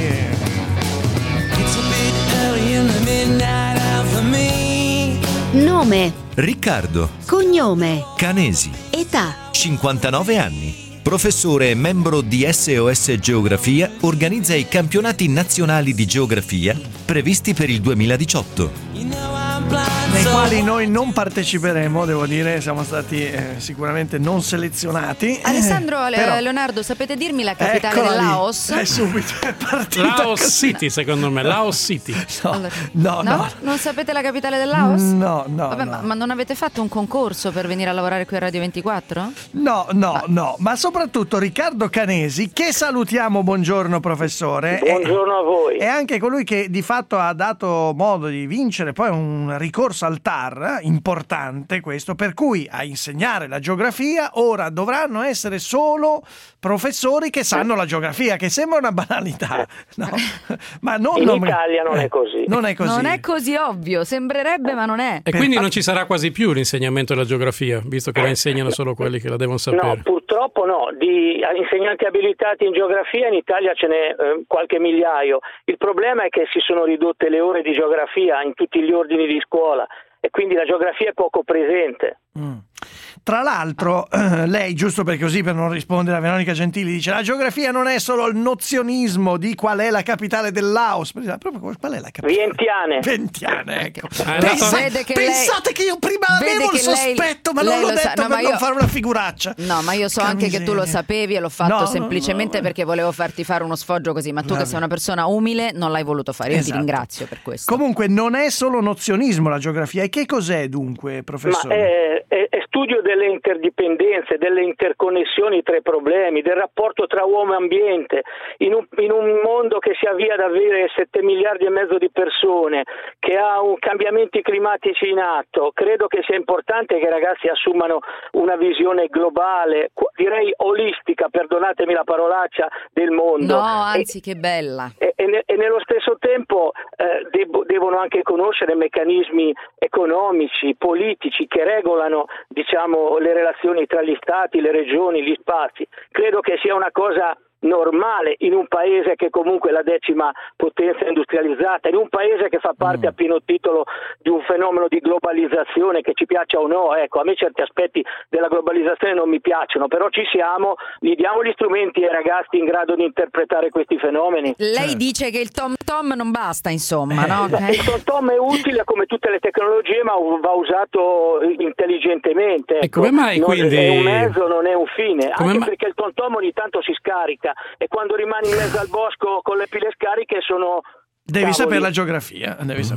Nome: Riccardo. Cognome: Canesi. Età: 59 anni. Professore e membro di SOS Geografia, organizza i campionati nazionali di geografia previsti per il 2018. Nei quali noi non parteciperemo, devo dire, siamo stati sicuramente non selezionati. Alessandro, Leonardo, sapete dirmi la capitale del Laos? Subito è partita Laos City, secondo me, Laos City. No. Non sapete la capitale del Laos? No. Vabbè, no. Ma non avete fatto un concorso per venire a lavorare qui a Radio 24? No, ma soprattutto Riccardo Canesi, che salutiamo, buongiorno professore. Buongiorno a voi. È anche colui che di fatto ha dato modo di vincere poi un ricorso saltar, importante questo, per cui a insegnare la geografia ora dovranno essere solo professori che sanno la geografia, che sembra una banalità, no? Ma in Italia non è così. Non è così. Non è così ovvio, sembrerebbe ma non è. E quindi non ci sarà quasi più l'insegnamento della geografia, visto che la insegnano solo quelli che la devono sapere. No, purtroppo no, di insegnanti abilitati in geografia in Italia ce n'è qualche migliaio. Il problema è che si sono ridotte le ore di geografia in tutti gli ordini di scuola e quindi la geografia è poco presente. Tra l'altro, lei, giusto per non rispondere a Veronica Gentili, dice la geografia non è solo il nozionismo di qual è la capitale del Laos, proprio qual è la capitale? Vientiane, ecco. Pensate che io prima avevo il sospetto, ma non l'ho detto per non fare una figuraccia. No, ma io so anche che tu lo sapevi e l'ho fatto semplicemente perché volevo farti fare uno sfoggio così, ma tu che sei una persona umile non l'hai voluto fare, io ti ringrazio per questo. Comunque non è solo nozionismo la geografia, e che cos'è dunque, professore? Ma è studio delle interdipendenze, delle interconnessioni tra i problemi, del rapporto tra uomo e ambiente, in un mondo che si avvia ad avere 7 miliardi e mezzo di persone, che ha cambiamenti climatici in atto. Credo che sia importante che i ragazzi assumano una visione globale, direi olistica, perdonatemi la parolaccia, del mondo. No, anzi, che bella. E nello stesso tempo devono anche conoscere meccanismi economici, politici che regolano, diciamo, le relazioni tra gli stati, le regioni, gli spazi. Credo che sia una cosa normale in un paese che comunque è la 10ª potenza industrializzata, in un paese che fa parte a pieno titolo di un fenomeno di globalizzazione, che ci piaccia o no. Ecco, a me certi aspetti della globalizzazione non mi piacciono, però ci siamo, gli diamo gli strumenti ai ragazzi in grado di interpretare questi fenomeni. Lei dice che il tom non basta, insomma, no? Il tom è utile come tutte le tecnologie, ma va usato intelligentemente. Ecco. E come mai quindi? È un mezzo, non è un fine, anche perché il tom ogni tanto si scarica e quando rimani in mezzo al bosco con le pile scariche sono... Devi sapere la geografia.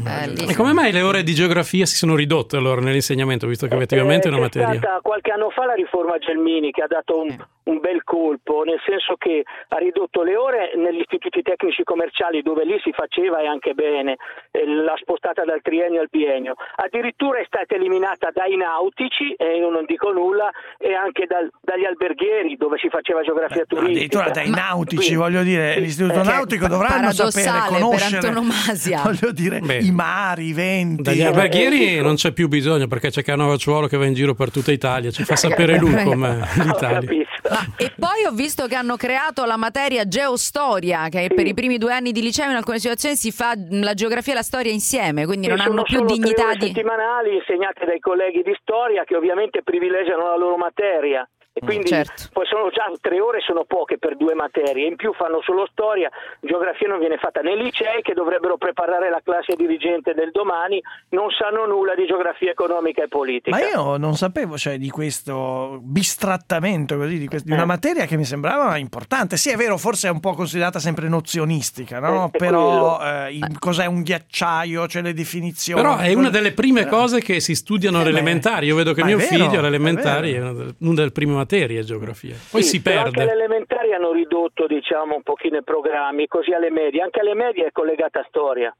E come mai le ore di geografia si sono ridotte allora nell'insegnamento, visto che effettivamente è una materia? È stata qualche anno fa la riforma Gelmini che ha dato un bel colpo, nel senso che ha ridotto le ore negli istituti tecnici commerciali, dove lì si faceva e anche bene, l'ha spostata dal triennio al biennio. Addirittura è stata eliminata dai nautici, e io non dico nulla, e anche dagli alberghieri dove si faceva geografia turistica. Addirittura dai nautici, voglio dire, l'istituto nautico dovranno sapere, conoscere, voglio dire, i mari, i venti. Dagli alberghieri non c'è più bisogno, perché c'è Cannavacciuolo che va in giro per tutta Italia, ci fa sapere lui com'è l'Italia. E poi ho visto che hanno creato la materia geostoria, che per i primi 2 anni di liceo in alcune situazioni si fa la geografia e la storia insieme, quindi non hanno più dignità di settimanali insegnate dai colleghi di storia, che ovviamente privilegiano la loro materia. E quindi poi sono già 3 ore, sono poche per 2 materie, in più fanno solo storia, geografia non viene fatta. Nei licei, che dovrebbero preparare la classe dirigente del domani, non sanno nulla di geografia economica e politica. Ma io non sapevo, di questo bistrattamento così, di una materia che mi sembrava importante. Sì, è vero, forse è un po' considerata sempre nozionistica, no? Però cos'è un ghiacciaio, le definizioni. Però è una delle prime cose che si studiano alle elementari. Io vedo che mio figlio alle elementari è una delle prime materie, geografia. Poi si perde. Anche alle elementari hanno ridotto, un pochino i programmi, così alle medie. Anche alle medie è collegata a storia.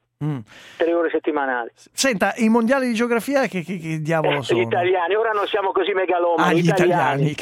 3 ore settimanali. Senta, i mondiali di geografia che diavolo sono? Gli italiani, ora non siamo così megalomani. Gli italiani.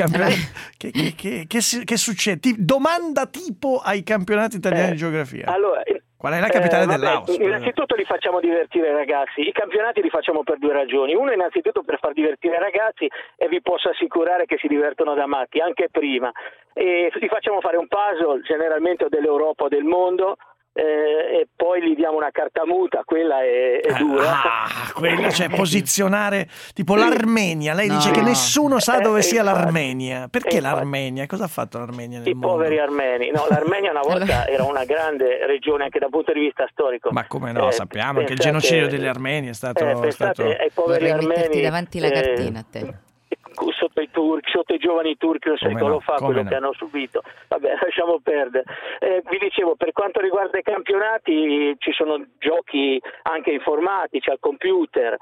Che succede? Domanda tipo ai campionati italiani di geografia. Allora, qual è la capitale del Laos? Innanzitutto li facciamo divertire i ragazzi. I campionati li facciamo per 2 ragioni. Uno, innanzitutto per far divertire i ragazzi, e vi posso assicurare che si divertono da matti, anche prima. E li facciamo fare un puzzle, generalmente dell'Europa o del mondo, e poi gli diamo una carta muta, quella è dura. Quella, posizionare tipo l'Armenia. Lei dice che nessuno sa dove sia l'Armenia. Perché l'Armenia? Cosa ha fatto l'Armenia nel mondo? Poveri armeni. No, l'Armenia una volta era una grande regione anche dal punto di vista storico. Ma come no, sappiamo che il genocidio degli armeni è stato ai poveri armeni davanti la cartina a te. Sotto i giovani turchi un secolo fa, quello che hanno subito. Vabbè, lasciamo perdere. Vi dicevo, per quanto riguarda i campionati, ci sono giochi anche informatici al computer,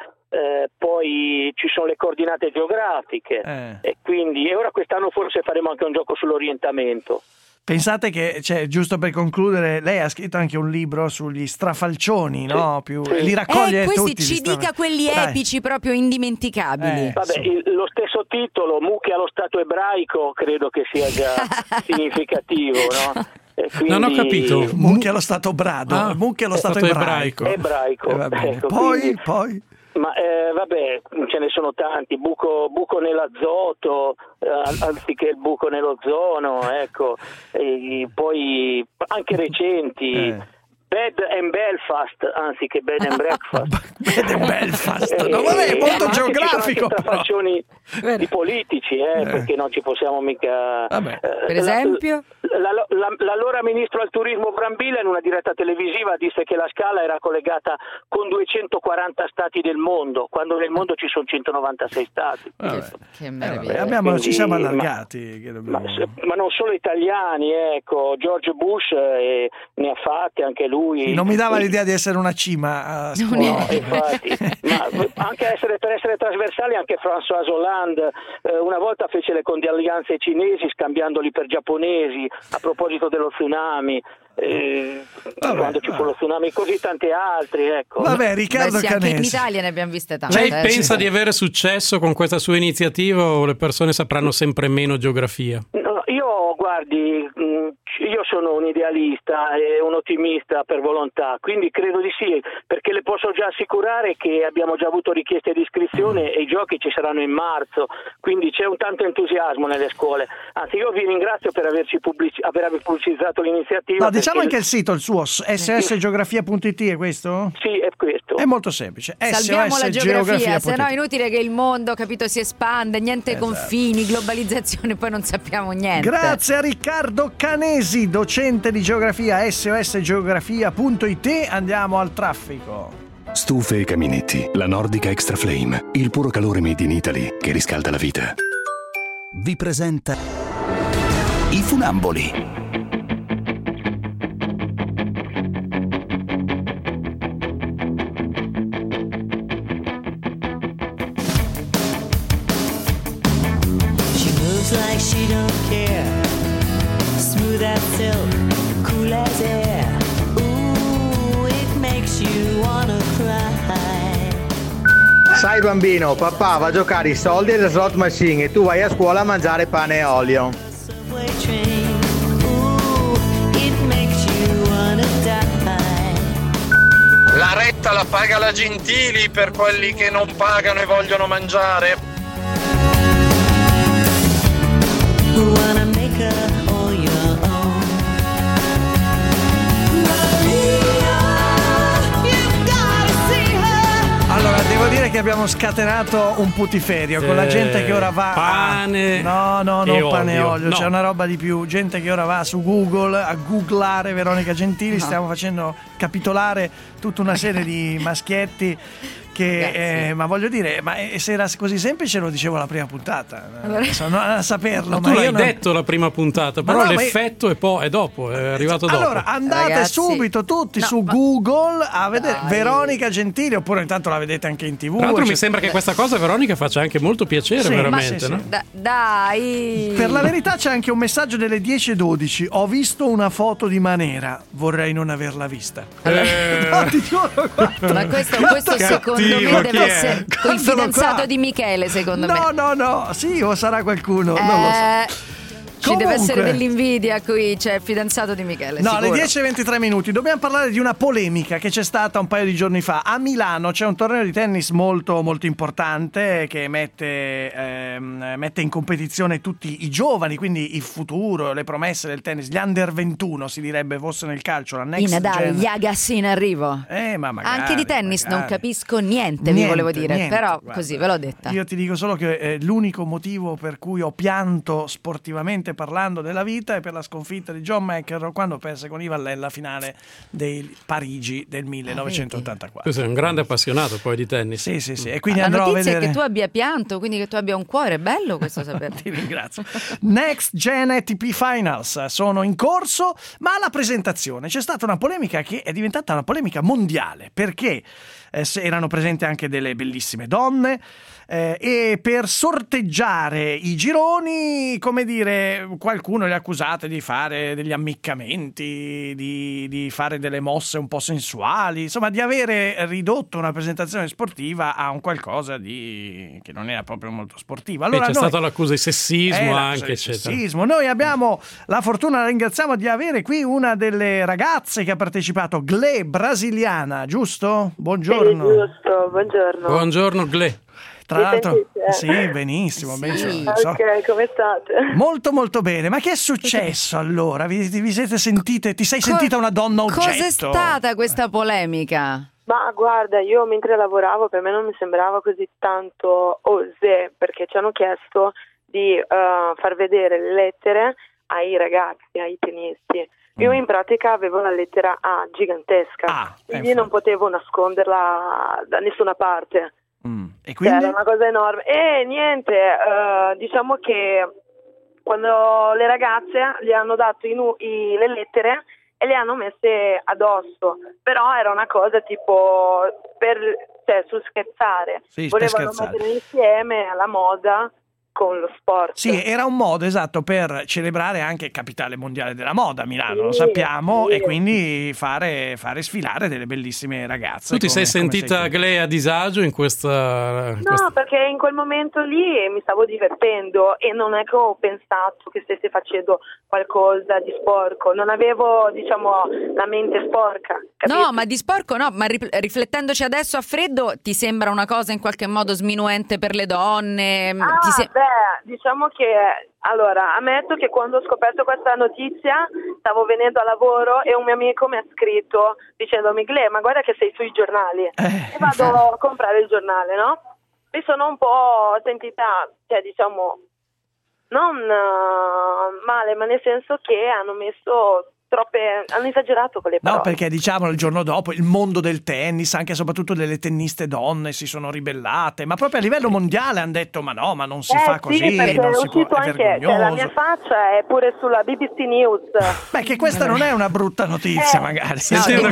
poi ci sono le coordinate geografiche, e quindi ora quest'anno forse faremo anche un gioco sull'orientamento. Pensate che, cioè, giusto per concludere, lei ha scritto anche un libro sugli strafalcioni, no? Li raccoglie questi tutti. Ci dica quelli epici, proprio indimenticabili. Lo stesso titolo, Mucche allo Stato ebraico, credo che sia già significativo, no? Quindi... Non ho capito. Mucche allo Stato brado, Mucche allo Stato ebraico. Ecco, poi... Ma vabbè, ce ne sono tanti, buco nell'azoto, anziché il buco nell'ozono, ecco, e poi anche recenti. Bed and Belfast, anziché Bed and Breakfast. Bed and Belfast, no, vabbè, è molto geografico. Ci sono anche di politici, perché non ci possiamo mica... Per esempio? L'allora ministro al turismo Brambilla in una diretta televisiva disse che la Scala era collegata con 240 stati del mondo, quando nel mondo ci sono 196 stati. Che meraviglia. Ci siamo allargati. Ma non solo italiani, ecco, George Bush ne ha fatte anche lui. Non mi dava l'idea di essere una cima a scuola. No, infatti, ma anche per essere trasversali, anche François Hollande una volta fece le condoglianze cinesi scambiandoli per giapponesi a proposito dello tsunami. Quando ci fu lo tsunami, così tanti altri, ecco. Vabbè, Riccardo Canesi. Anche in Italia ne abbiamo viste tante. Lei pensa di avere successo con questa sua iniziativa o le persone sapranno sempre meno geografia? No, io guardi, io sono un idealista e un ottimista per volontà, quindi credo di sì, perché le posso già assicurare che abbiamo già avuto richieste di iscrizione e i giochi ci saranno in marzo, quindi c'è un tanto entusiasmo nelle scuole. Anzi, io vi ringrazio per aver pubblicizzato l'iniziativa. No, diciamo anche il sito, il suo ssgeografia.it, è questo? Sì, è questo. È molto semplice. Salviamo la geografia, se no è inutile che il mondo, capito, si espande, niente confini, globalizzazione, poi non sappiamo niente. Grazie a Riccardo Canesi, docente di geografia, ssgeografia.it. Andiamo al traffico. Stufe e caminetti, la Nordica Extra Flame, il puro calore made in Italy che riscalda la vita. Vi presenta I Funamboli. Like she don't care, smooth as silk, cool as air. Ooh, it makes you wanna cry. Sai bambino, papà va a giocare i soldi alle slot machine e tu vai a scuola a mangiare pane e olio. Ooh, it makes you wanna die. La retta la paga la Gentili per quelli che non pagano e vogliono mangiare. Wanna make her all your own. Maria, you've gotta see her. Allora, devo dire che abbiamo scatenato un putiferio con la gente che ora va pane pane e olio, no. C'è una roba di più, gente che ora va su Google a googlare Veronica Gentili. Stiamo facendo capitolare tutta una serie di maschietti che ma voglio dire, ma se era così semplice lo dicevo alla prima puntata, non a saperlo. Ma tu l'hai detto la prima puntata, però l'effetto è dopo, è arrivato dopo. Allora andate subito tutti su Google a vedere Veronica Gentili, oppure intanto la vedete anche in TV. Tra l'altro mi sembra che questa cosa Veronica faccia anche molto piacere, veramente, no? Dai. Per la verità c'è anche un messaggio delle 10:12. Ho visto una foto di Manera, vorrei non averla vista. No, ti giuro, ma questo secondo me deve essere il fidanzato di Michele, secondo me. No, sì, o sarà qualcuno, non lo so. Ci deve essere dell'invidia qui, c'è il fidanzato di Michele. No, sicuro. alle 10:23 dobbiamo parlare di una polemica che c'è stata un paio di giorni fa. A Milano c'è un torneo di tennis molto molto importante che mette in competizione tutti i giovani, quindi il futuro, le promesse del tennis, gli under 21 si direbbe fosse nel calcio, la next Nadal, gen. Agassi in arrivo. Ma magari, anche di tennis non capisco niente, vi volevo dire, però guarda, così ve l'ho detta. Io ti dico solo che l'unico motivo per cui ho pianto sportivamente parlando della vita è per la sconfitta di John McEnroe quando perse con Ivan Lendl la finale dei Parigi del 1984. Tu sei un grande appassionato poi di tennis. Sì. E quindi la andrò notizia a vedere. è che tu abbia pianto, quindi che tu abbia un cuore, è bello questo sapere. Ti ringrazio. Next Gen ATP Finals sono in corso, ma alla presentazione c'è stata una polemica che è diventata una polemica mondiale, perché erano presenti anche delle bellissime donne, e per sorteggiare i gironi, come dire, qualcuno le accusate di fare degli ammiccamenti, di fare delle mosse un po' sensuali, insomma di avere ridotto una presentazione sportiva a un qualcosa che non era proprio molto sportiva. Allora c'è stata l'accusa di sessismo anche, eccetera. Sessismo. Noi abbiamo la fortuna, la ringraziamo, di avere qui una delle ragazze che ha partecipato, Gle, brasiliana, giusto? Buongiorno. Sì, giusto, buongiorno. Buongiorno Gle. Tra l'altro, sì, benissimo. Ok, come state? Molto molto bene. Ma che è successo allora? Vi siete sentite? Ti sei sentita una donna oggetto? Cos'è stata questa polemica? Ma guarda, io mentre lavoravo per me non mi sembrava così tanto osé, perché ci hanno chiesto di far vedere le lettere ai ragazzi, ai tennisti. Io in pratica avevo la lettera A gigantesca, quindi non potevo nasconderla da nessuna parte. E quindi? Era una cosa enorme. E niente, diciamo che quando le ragazze gli hanno dato le lettere e le hanno messe addosso, però era una cosa tipo sul scherzare, volevano mettere insieme alla moda con lo sport. Sì, era un modo esatto per celebrare anche il capitale mondiale della moda a Milano, lo sappiamo, e quindi fare sfilare delle bellissime ragazze. Tu ti sei sentita, Gle, a disagio in questa... No, perché in quel momento lì mi stavo divertendo e non è che ho pensato che stessi facendo qualcosa di sporco, non avevo, diciamo, la mente sporca. Capito? No, ma di sporco no, ma riflettendoci adesso a freddo ti sembra una cosa in qualche modo sminuente per le donne? Diciamo che allora ammetto che quando ho scoperto questa notizia stavo venendo a lavoro e un mio amico mi ha scritto dicendomi: Gle, ma guarda che sei sui giornali, e vado a comprare il giornale, no? Mi sono un po' sentita, diciamo, non male, ma nel senso che hanno esagerato con le parole. No, perché diciamolo, il giorno dopo il mondo del tennis, anche e soprattutto delle tenniste donne, si sono ribellate, ma proprio a livello mondiale hanno detto ma non si fa così, non si può, è vergognoso. La mia faccia è pure sulla BBC News. Beh, che questa non è una brutta notizia, magari.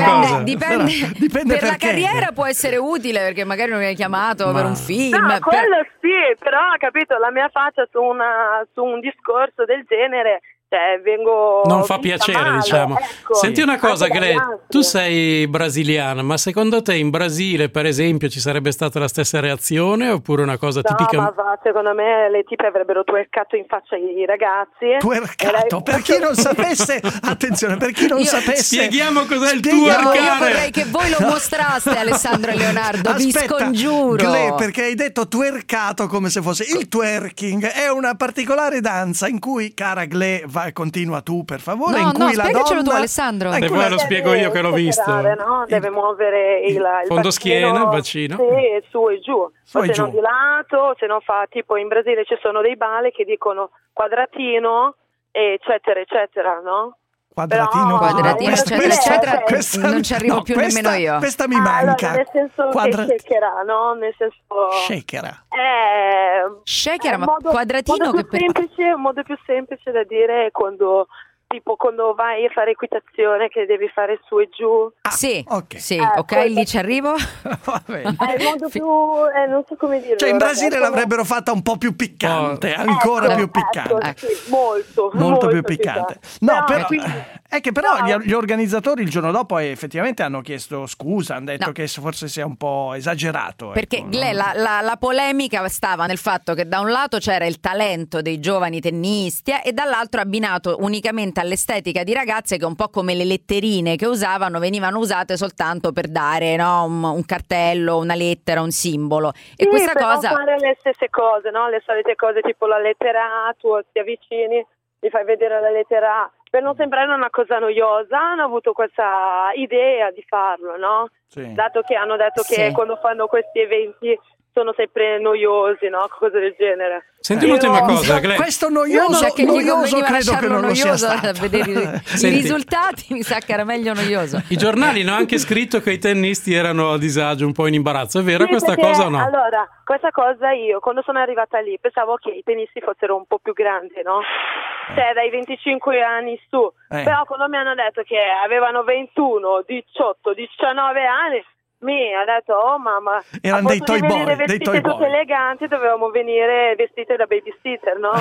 Dipende per perché. La carriera può essere utile, perché magari non viene chiamato per un film. No, quello sì, però capito, la mia faccia su un discorso del genere, vengo non fa piacere male, diciamo. Ecco. Senti una cosa, Gle, tu sei brasiliana, ma secondo te in Brasile per esempio ci sarebbe stata la stessa reazione oppure una cosa tipica? No, ma secondo me le tipe avrebbero twerkato in faccia ai ragazzi. Twerkato? Per chi non sapesse, attenzione, per chi non sapesse, spieghiamo cos'è il twerkare. Io vorrei che voi lo mostraste, Alessandro e Leonardo. Vi scongiuro, Gle, perché hai detto twerkato come se fosse il twerking, è una particolare danza in cui, cara Gle, continua tu per favore, in cui la donna... tu, Alessandro. E poi lo spiego io che l'ho visto. No? Deve muovere il fondoschiena, il bacino. Sì, su e giù. Se non di lato, se non fa, tipo in Brasile ci sono dei balli che dicono quadratino, eccetera, eccetera, no? Quadratino, eccetera, non ci arrivo più nemmeno io. Questa mi manca. Allora, nel senso che shakera, no? Nel senso shakera, ma quadratino un modo più semplice da dire è quando vai a fare equitazione che devi fare su e giù. Ok, lì ci arrivo. È il modo più non so come dirlo. Cioè in Brasile l'avrebbero fatta un po' più piccante, ancora più piccante. Sì, molto più piccante. No, è che però gli organizzatori il giorno dopo effettivamente hanno chiesto scusa, hanno detto che forse sia un po' esagerato. Perché Gle, la polemica stava nel fatto che da un lato c'era il talento dei giovani tennisti e dall'altro abbinato unicamente all'estetica di ragazze che un po' come le letterine che usavano venivano usate soltanto per dare un cartello, una lettera, un simbolo. E questa per cosa non fare le stesse cose, no? Le solite cose tipo la lettera A, tu ti avvicini, gli fai vedere la lettera A. Per non sembrare una cosa noiosa hanno avuto questa idea di farlo, no? Sì. Dato che hanno detto che quando fanno questi eventi sono sempre noiosi, no? Cose del genere. Senti un'ultima cosa, Gle. Questo noioso credo che non lo sia stato. A vedere i risultati mi sa che era meglio noioso. I giornali hanno anche scritto che i tennisti erano a disagio, un po' in imbarazzo. È vera questa cosa o no? Allora, questa cosa io quando sono arrivata lì pensavo che i tennisti fossero un po' più grandi, no? Cioè dai 25 anni su. Però quando mi hanno detto che avevano 21, 18, 19 anni ha detto, oh mamma, erano dei toy boy, vestite tutte eleganti, dovevamo venire vestite da babysitter, no?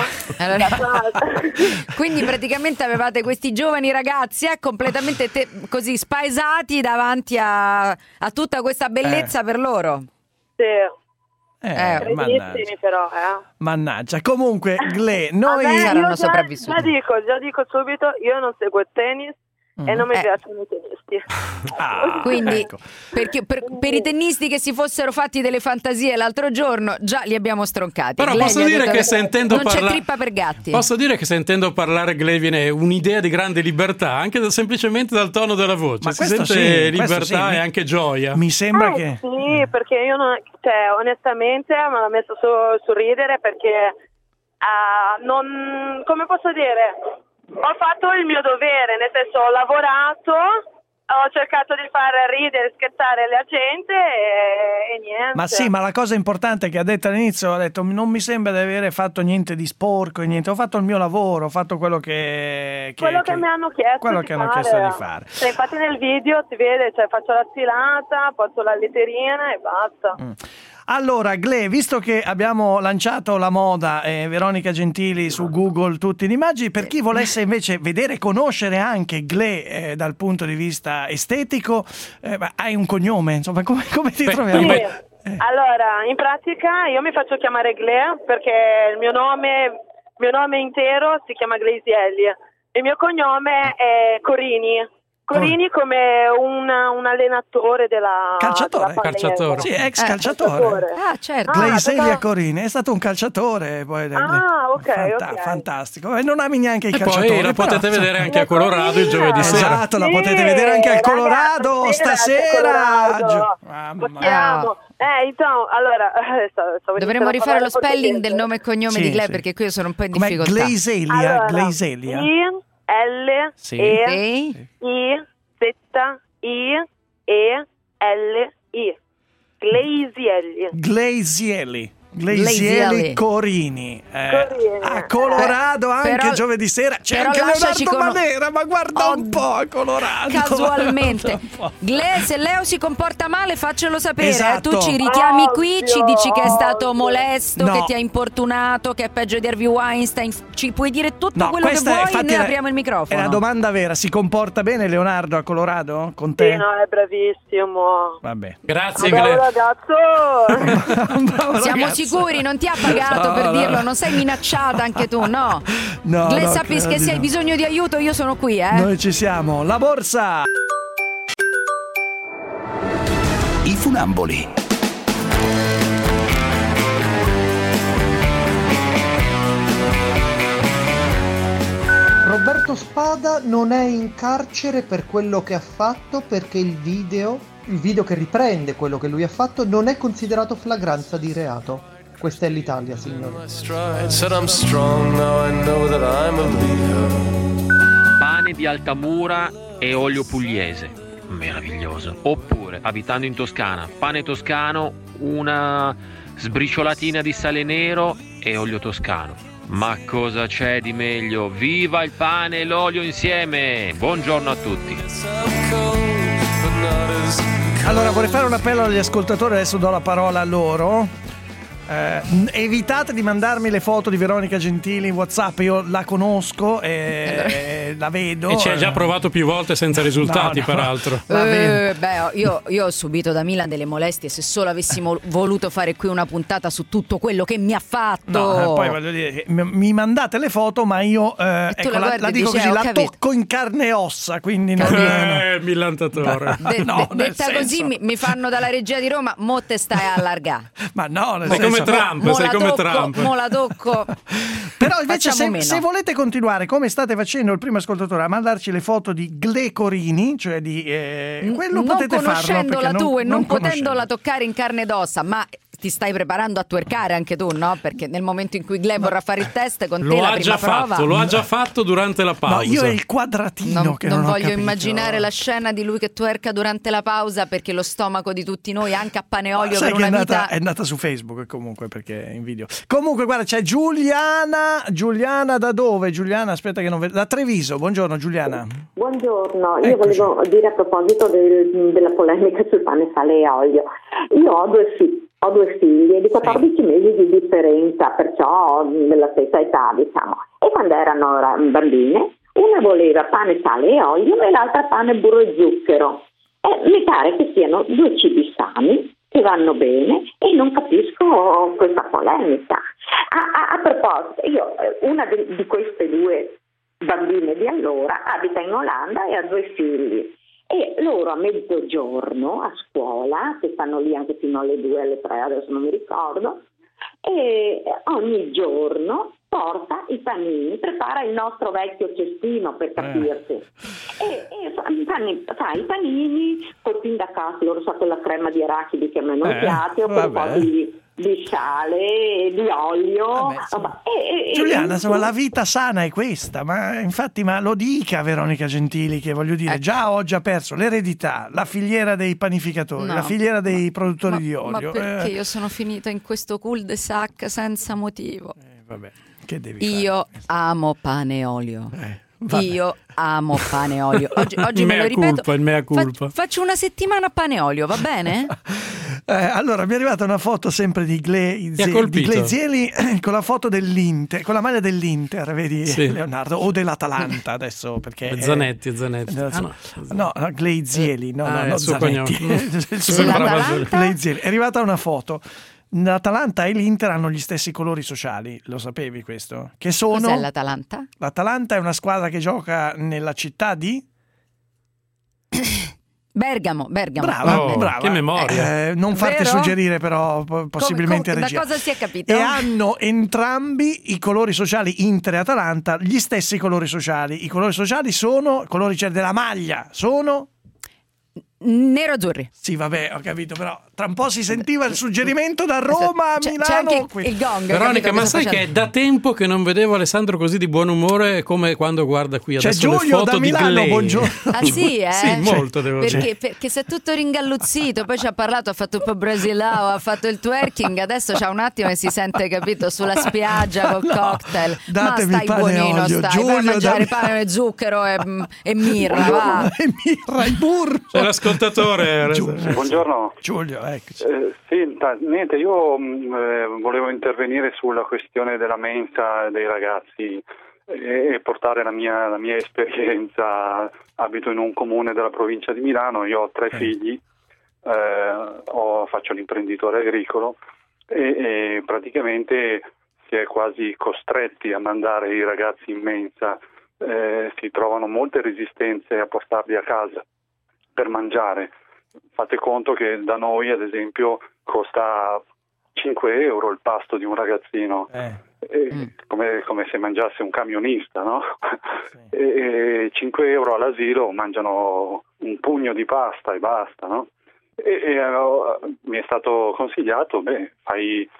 Quindi praticamente avevate questi giovani ragazzi completamente così spaesati davanti a tutta questa bellezza per loro. Sì. Mannaggia. Però, Mannaggia. Comunque, Gle, noi saranno sopravvissuti. Già dico subito, io non seguo il tennis e non mi piacciono i tennisti. Quindi ecco. perché per i tennisti che si fossero fatti delle fantasie l'altro giorno già li abbiamo stroncati. Però Gle posso gli ha dire detto che sentendo non c'è parlare, trippa per gatti. Posso dire che sentendo parlare Gle viene un'idea di grande libertà, anche semplicemente dal tono della voce. Ma si sente libertà e anche gioia. Mi sembra che sì, perché io onestamente me l'ha messo su ridere perché non, come posso dire, ho fatto il mio dovere, nel senso ho lavorato, ho cercato di far ridere, scherzare la gente e niente. Ma sì, ma la cosa importante che ha detto all'inizio, ha detto non mi sembra di avere fatto niente di sporco e niente, ho fatto il mio lavoro, ho fatto quello che mi hanno chiesto quello che hanno chiesto di fare. Cioè, infatti nel video si vede, faccio la sfilata, porto la letterina e basta. Allora, Gle, visto che abbiamo lanciato la moda Veronica Gentili su Google tutti in immagini, per chi volesse invece vedere e conoscere anche Gle dal punto di vista estetico, hai un cognome, insomma, come ti troviamo? Sì. Allora, in pratica io mi faccio chiamare Gle perché il mio nome intero si chiama Glazielli, il mio cognome è Corini. Corini come un allenatore della calciatore. Sì, ex calciatore. Certo. Glazielli Corini è stato un calciatore poi. Fantastico. E non ami neanche i calciatori. Poi la potete vedere anche a Colorado il giovedì sera. Esatto, la potete vedere anche al Colorado stasera. Possiamo. Allora dovremmo rifare lo spelling del nome e cognome di Gle perché qui io sono un po' in difficoltà. Glazielli, Glazielli. Glazielli. Glazielli Corini a Colorado anche giovedì sera c'è anche Leonardo Manera, ma guarda un po' a Colorado casualmente. Gle, se Leo si comporta male faccelo sapere. Esatto. Tu ci richiami qui, ci dici che è stato molesto, che ti ha importunato, che è peggio di Harvey Weinstein, ci puoi dire tutto quello che vuoi e noi apriamo il microfono. È la domanda vera, si comporta bene Leonardo a Colorado con te? Sì, no, è bravissimo. Vabbè. Grazie Gle. Siamo sicuri, non ti ha pagato per dirlo, non sei minacciata anche tu, no? Gle, sappi che se hai bisogno di aiuto io sono qui, Noi ci siamo. La borsa. I funamboli. Roberto Spada non è in carcere per quello che ha fatto perché il video che riprende quello che lui ha fatto non è considerato flagranza di reato. Questa è l'Italia, signori. Pane di Altamura e olio pugliese, meraviglioso. Oppure, abitando in Toscana, pane toscano, una sbriciolatina di sale nero e olio toscano. Ma cosa c'è di meglio? Viva il pane e l'olio insieme! Buongiorno a tutti. Allora vorrei fare un appello agli ascoltatori, adesso do la parola a loro. Evitate di mandarmi le foto di Veronica Gentili in WhatsApp, io la conosco e la vedo. E ci hai già provato più volte senza risultati, no. peraltro. Io ho subito da Milan delle molestie. Se solo avessimo voluto fare qui una puntata su tutto quello che mi ha fatto. Poi voglio dire, mi mandate le foto, ma io la dico così, la tocco in carne e ossa, quindi millantatore. Detta così mi fanno dalla regia di Roma, mo te stai a allargare. Ma no, sei come Trump. Mo la tocco. Però invece se volete continuare come state facendo il primo ascoltatore a mandarci le foto di Gle Corini, cioè di quello potete farlo, conoscendola tu e non potendola toccare in carne ed ossa, ma ti stai preparando a twerkare anche tu, no? Perché nel momento in cui Gle vorrà fare il test con te la prima prova lo ha già fatto durante la pausa. No, io è il quadratino che non ho voglio capito. immaginare la scena di lui che twerka durante la pausa, perché lo stomaco di tutti noi anche a pane e olio per una vita è andata su Facebook comunque. comunque perché invidio. Comunque guarda, c'è Giuliana da dove? Giuliana, aspetta che non vedo. Da Treviso, buongiorno Giuliana. Buongiorno, io volevo dire a proposito della polemica sul pane, sale e olio. Io ho due figlie di 14 mesi di differenza, perciò della stessa età, diciamo. E quando erano bambine, una voleva pane, sale e olio e l'altra pane, burro e zucchero. E mi pare che siano due cibi sani, che vanno bene, e non capisco questa polemica. A proposito, io una di queste due bambine di allora abita in Olanda e ha 2 figli. E loro a mezzogiorno a scuola, che stanno lì anche fino alle 2, alle 3, adesso non mi ricordo, e ogni giorno porta i panini, prepara il nostro vecchio cestino per capirsi, e fa i panini col pindacato, loro sa quella crema di arachidi che a me non piace, o con un po' di sale, di olio. Giuliana, insomma, la vita sana è questa, ma infatti lo dica Veronica Gentili, che voglio dire, già oggi ha perso l'eredità, la filiera dei panificatori, la filiera dei produttori di olio. Ma perché io sono finita in questo cul-de-sac senza motivo? Vabbè, che devi io amo pane e olio. Io amo pane e olio. Oggi me lo ripeto. Il mea culpa. Faccio una settimana pane e olio, va bene? Allora, mi è arrivata una foto sempre di Glezieli con la foto dell'Inter, con la maglia dell'Inter, vedi, sì. Leonardo, o dell'Atalanta adesso, perché Zanetti. No, Glezieli, no, Zanetti. Glezieli. È arrivata una foto. L'Atalanta e l'Inter hanno gli stessi colori sociali, lo sapevi questo? Che sono? Cos'è l'Atalanta? L'Atalanta è una squadra che gioca nella città di Bergamo. Brava. Che memoria. Non farti suggerire però possibilmente regia. Da cosa si è capito? E hanno entrambi i colori sociali, Inter e Atalanta, gli stessi colori sociali. I colori sociali sono, i colori della maglia sono nero-azzurri. Sì, vabbè, ho capito, però tra un po' si sentiva il suggerimento da Roma a Milano. C'è anche il gong. Veronica, ma sai che è da tempo che non vedevo Alessandro così di buon umore come quando guarda qui adesso Giulio le foto da Milano, di buongiorno. Ah sì, Sì, molto devo dire. Perché si è tutto ringalluzzito, poi ci ha parlato, ha fatto un po' brasilao, ha fatto il twerking, adesso c'ha un attimo e si sente, capito, sulla spiaggia col cocktail. Datemi ma stai pane buonino, olio. stai, Giulio vai a mangiare pane e zucchero e mirra, va. E mirra, il burro. C'è l'ascoltatore. Buongiorno. Giulio, eccoci. Niente, io volevo intervenire sulla questione della mensa dei ragazzi e portare la mia esperienza. Abito in un comune della provincia di Milano, io ho 3 figli, faccio l'imprenditore agricolo e praticamente si è quasi costretti a mandare i ragazzi in mensa, si trovano molte resistenze a portarli a casa per mangiare. Fate conto che da noi, ad esempio, costa 5 euro il pasto di un ragazzino, come se mangiasse un camionista, no? Sì. E 5 euro all'asilo mangiano un pugno di pasta e basta, no? Mi è stato consigliato, fai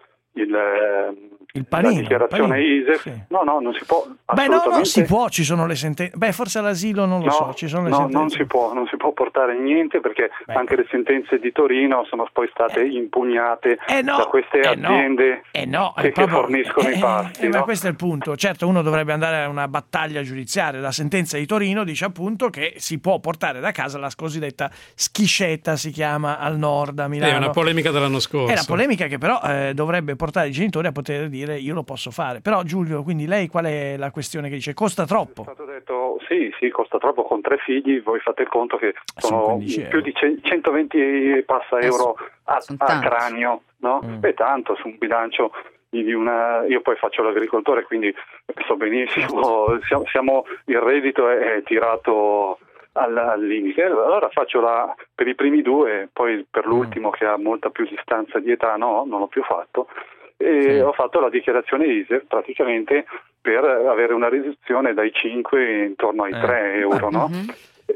il panino, la dichiarazione ISEF. Sì. No, non si può. Non si può, ci sono le sentenze. Forse all'asilo non lo so, ci sono le sentenze. Non si può portare niente perché anche le sentenze di Torino sono poi state impugnate da queste aziende che forniscono i pasti. Ma questo è il punto. Certo, uno dovrebbe andare a una battaglia giudiziaria. La sentenza di Torino dice appunto che si può portare da casa la cosiddetta schiscetta, si chiama, al nord, a Milano. È una polemica dell'anno scorso. È una polemica che però dovrebbe portare i genitori a poter dire io lo posso fare. Però Giulio, quindi lei qual è la questione che dice? Costa troppo? È stato detto sì, costa troppo con 3 figli, voi fate il conto che sono più di 120 passa euro a cranio, no? È tanto su un bilancio di una. Io poi faccio l'agricoltore, quindi so benissimo, il reddito è tirato al limite. Allora faccio per i primi 2, poi per l'ultimo che ha molta più distanza di età non l'ho più fatto. E ho fatto la dichiarazione ISEF praticamente per avere una riduzione dai 5 intorno ai 3 euro, no?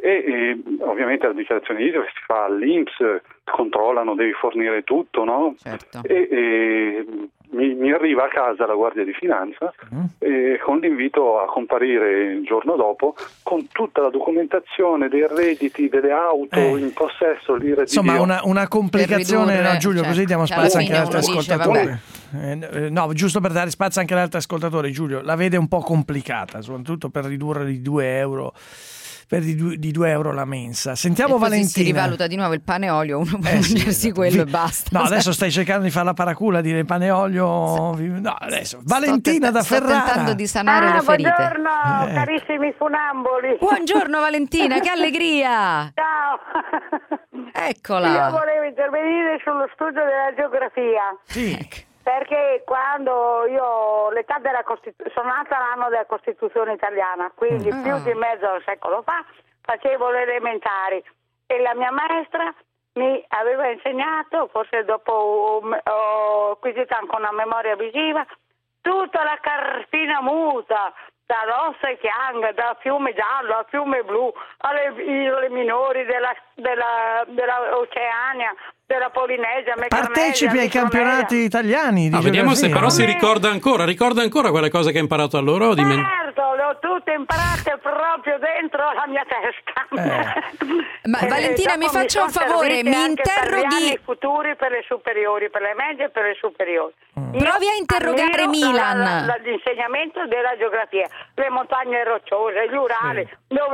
E ovviamente la dichiarazione ISEE si fa all'INPS, controllano, devi fornire tutto, no? Certo. E mi arriva a casa la Guardia di Finanza con l'invito a comparire il giorno dopo con tutta la documentazione dei redditi, delle auto in possesso, l'IRE di Insomma, Dio. una complicazione, no, Giulio, cioè, così diamo spazio anche agli altri ascoltatori. Vabbè. No, giusto per dare spazio anche agli altri ascoltatori, Giulio, la vede un po' complicata, soprattutto per ridurre di 2 euro. Per di 2 euro la mensa. Sentiamo Valentina. Si rivaluta di nuovo il pane e olio, uno può mangiarsi quello e basta. No, adesso stai cercando di fare la paracula, dire pane e olio. No, adesso Valentina da Ferrara. Sto tentando di sanare le ferite. Buongiorno, carissimi funamboli. Buongiorno Valentina, che allegria. Ciao. Eccola. Io volevo intervenire sullo studio della geografia. Sì. Perché quando io l'età della sono nata l'anno della Costituzione italiana, quindi più di mezzo secolo fa, facevo le elementari e la mia maestra mi aveva insegnato, forse dopo ho acquisito anche una memoria visiva, tutta la cartina muta, da rossa e chianga, da fiume giallo a fiume blu, alle isole minori della Oceania, della Polinesia, partecipi ai campionati italiani di vediamo se però si ricorda ancora quelle cose che ha imparato allora. Certo, le ho tutte imparate proprio dentro la mia testa. Ma Valentina, mi faccia un favore, mi interroghi per gli anni futuri, per le superiori, per le medie e per le superiori. Provi a interrogare Milan. L'insegnamento della geografia, le montagne rocciose, gli Urali,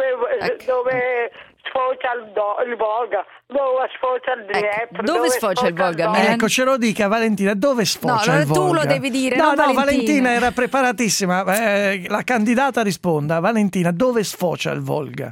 dove sfocia il Volga, dove sfocia il Dniepr, dove sfocia il Volga? Ecco, ce lo dica Valentina, dove sfocia il Volga? Tu lo devi dire. No, Valentina. Valentina era preparatissima. La candidata risponda. Valentina, dove sfocia il Volga?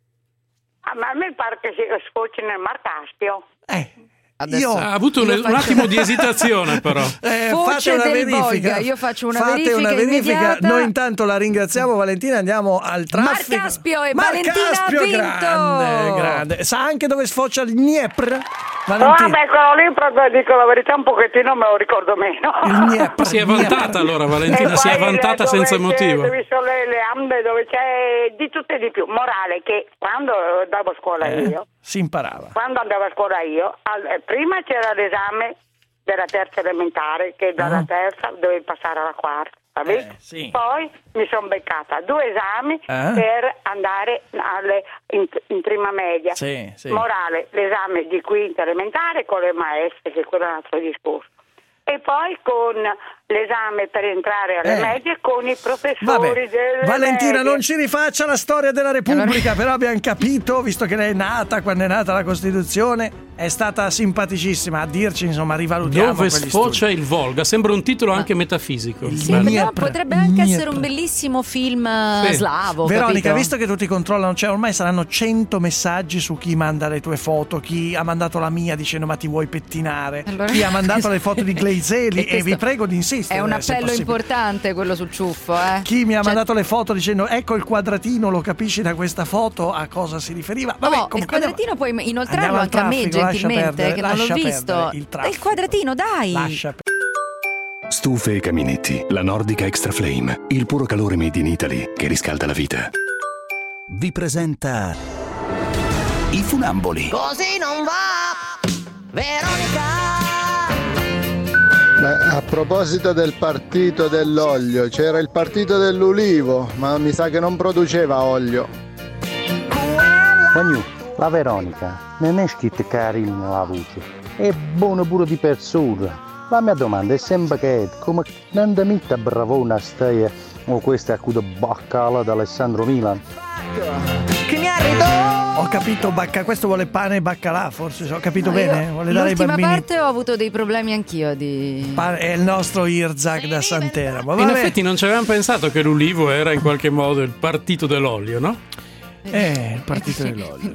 Ma a me pare che sfoci nel Mar Caspio. Ha avuto un attimo di esitazione, però. Fate una verifica. Volga. Io faccio una verifica immediata. Noi intanto la ringraziamo, Valentina. Andiamo al traffico. Mar Caspio e Valentina ha vinto. Grande. Sa anche dove sfocia il Dniepr? Valentina. Vabbè, quello lì, dico la verità, un pochettino me lo ricordo meno. Si è vantata allora, Valentina, si è vantata senza motivo. Dove sono le Ande, dove c'è di tutto e di più. Morale, che quando andavo a scuola io, si imparava. Quando andavo a scuola io, prima c'era l'esame della terza elementare, che dalla terza dovevi passare alla quarta. Sì. Poi mi sono beccata 2 esami per andare in prima media. Sì. Morale, l'esame di quinta elementare con le maestre, che quello è un altro discorso. E poi con l'esame per entrare alle medie con i professori delle Valentina, medie. non ci rifaccia la storia della Repubblica, però abbiamo capito, visto che lei è nata quando è nata la Costituzione, è stata simpaticissima a dirci, insomma, rivalutiamo dove sfocia il Volga. Sembra un titolo anche metafisico. Potrebbe anche essere un bellissimo film slavo. Veronica, capito? visto che tutti controllano, cioè ormai saranno 100 messaggi su chi manda le tue foto, chi ha mandato la mia dicendo ma ti vuoi pettinare, chi ha mandato le foto di Gleizeli e vi prego di insistere. È un appello importante quello sul ciuffo. Chi mi ha mandato le foto dicendo ecco il quadratino, lo capisci da questa foto a cosa si riferiva? Vabbè, il quadratino puoi inoltrarlo anche a me gentilmente, che non l'ho visto. Il quadratino, dai. Stufe e caminetti, la Nordica Extra Flame, il puro calore made in Italy che riscalda la vita. Vi presenta I Funamboli. Così non va, Veronica. A proposito del partito dell'olio, c'era il partito dell'ulivo, ma mi sa che non produceva olio. Magnu, la Veronica non è scritta carina nella voce, è buona pure di persona. La mia domanda è sempre che come non ti mette bravona stai o questa è acuta baccala da Alessandro Milan. Che mi arrivo! Ho capito, questo vuole pane e baccalà, forse ho capito bene? Vuole dare ai bambini. L'ultima parte ho avuto dei problemi anch'io è il nostro Irzak da Santeramo. In effetti non ci avevamo pensato che l'ulivo era in qualche modo il partito dell'olio, no? Il partito dell'olio.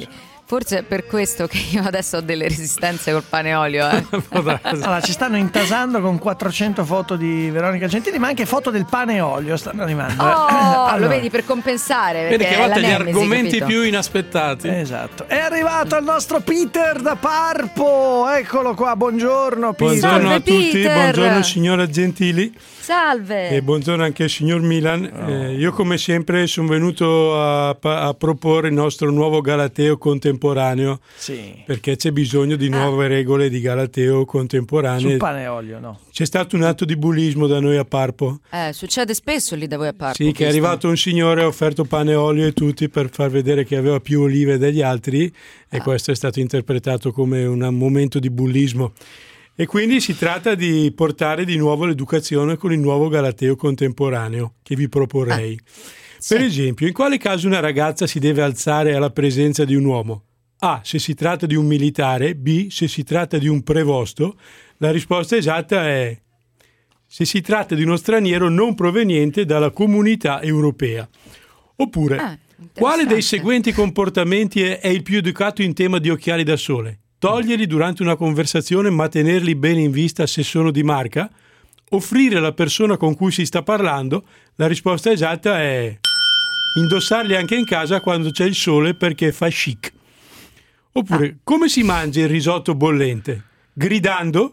Forse è per questo che io adesso ho delle resistenze col pane e olio. Allora, ci stanno intasando con 400 foto di Veronica Gentili, ma anche foto del pane e olio stanno arrivando. Allora, lo vedi, per compensare. Vedi che a volte gli argomenti capito? più inaspettati. Esatto. È arrivato il nostro Peter da Parpo. Eccolo qua, buongiorno Peter. Buongiorno Salve, a tutti, Peter. buongiorno signora Gentili. Salve. E buongiorno anche al signor Milan. Io come sempre sono venuto a proporre il nostro nuovo Galateo contemporaneo, perché c'è bisogno di nuove regole di Galateo contemporaneo. Sul pane e olio, no? C'è stato un atto di bullismo da noi a Parpo. Succede spesso lì da voi a Parpo. Sì, che è arrivato un signore, ha offerto pane e olio e tutti per far vedere che aveva più olive degli altri, e questo è stato interpretato come un momento di bullismo. E quindi si tratta di portare di nuovo l'educazione con il nuovo Galateo contemporaneo che vi proporrei. Per esempio, in quale caso una ragazza si deve alzare alla presenza di un uomo? A. Se si tratta di un militare. B. Se si tratta di un prevosto. La risposta esatta è se si tratta di uno straniero non proveniente dalla comunità europea. Oppure, quale dei seguenti comportamenti è il più educato in tema di occhiali da sole? Toglierli durante una conversazione ma tenerli bene in vista se sono di marca? Offrire alla persona con cui si sta parlando? La risposta esatta è indossarli anche in casa quando c'è il sole perché fa chic. Oppure, come si mangia il risotto bollente? Gridando?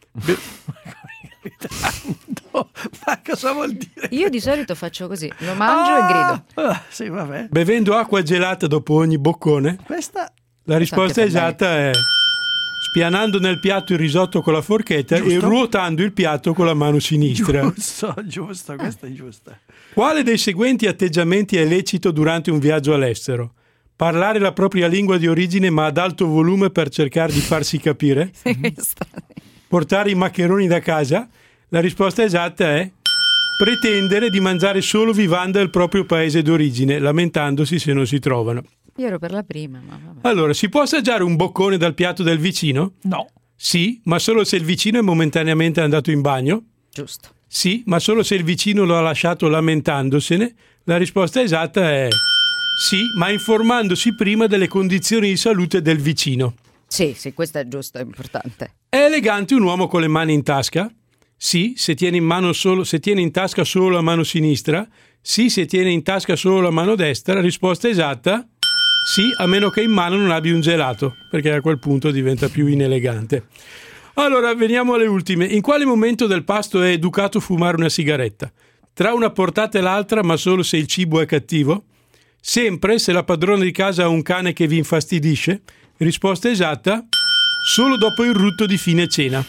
Ma cosa vuol dire? Io di solito faccio così, lo mangio e grido. Sì, vabbè. Bevendo acqua gelata dopo ogni boccone? La risposta esatta è spianando nel piatto il risotto con la forchetta e ruotando il piatto con la mano sinistra. Giusto, questa è giusta. Quale dei seguenti atteggiamenti è lecito durante un viaggio all'estero? Parlare la propria lingua di origine ma ad alto volume per cercare di farsi capire? Portare i maccheroni da casa? La risposta esatta è pretendere di mangiare solo vivanda del proprio paese d'origine, lamentandosi se non si trovano. Io ero per la prima, ma vabbè. Allora, si può assaggiare un boccone dal piatto del vicino? No. Sì, ma solo se il vicino è momentaneamente andato in bagno? Giusto. Sì, ma solo se il vicino lo ha lasciato lamentandosene? La risposta esatta è sì, ma informandosi prima delle condizioni di salute del vicino. Sì, questo è giusto, è importante. È elegante un uomo con le mani in tasca? Sì, se tiene in tasca solo la mano sinistra? Sì, se tiene in tasca solo la mano destra? Risposta esatta? Sì, a meno che in mano non abbia un gelato, perché a quel punto diventa più inelegante. Allora, veniamo alle ultime. In quale momento del pasto è educato fumare una sigaretta? Tra una portata e l'altra, ma solo se il cibo è cattivo? Sempre se la padrona di casa ha un cane che vi infastidisce? Risposta esatta? Solo dopo il rutto di fine cena.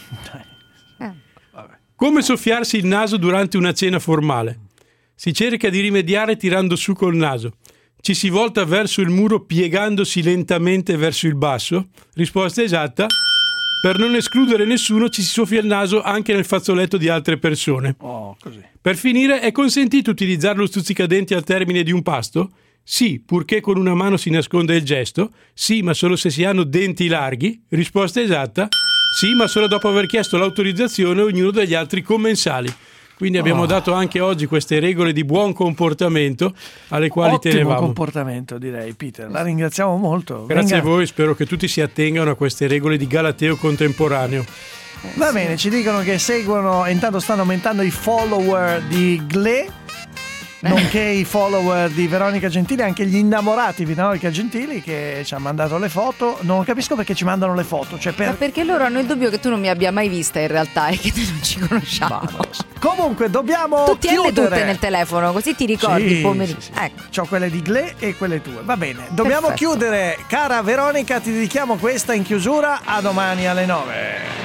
Come soffiarsi il naso durante una cena formale? Si cerca di rimediare tirando su col naso. Ci si volta verso il muro piegandosi lentamente verso il basso? Risposta esatta? Per non escludere nessuno ci si soffia il naso anche nel fazzoletto di altre persone. Così. Per finire, è consentito utilizzare lo stuzzicadenti al termine di un pasto? Sì, purché con una mano si nasconda il gesto. Sì, ma solo se si hanno denti larghi. Risposta esatta? Sì, ma solo dopo aver chiesto l'autorizzazione a ognuno degli altri commensali. Quindi abbiamo dato anche oggi queste regole di buon comportamento alle quali tenevamo. Ottimo comportamento, direi, Peter. La ringraziamo molto. Grazie a voi, spero che tutti si attengano a queste regole di Galateo contemporaneo. Va bene, ci dicono che seguono e intanto stanno aumentando i follower di Gle, nonché i follower di Veronica Gentili, anche gli innamorati di Veronica Gentili che ci hanno mandato le foto. Non capisco perché ci mandano le foto, ma perché loro hanno il dubbio che tu non mi abbia mai vista in realtà e che noi non ci conosciamo. Comunque dobbiamo tu tienile chiudere tutte nel telefono, così ti ricordi il pomeriggio. Ecco. C'ho quelle di Gle e quelle tue. Va bene, dobbiamo chiudere. Cara Veronica, ti dedichiamo questa in chiusura. A domani alle 9.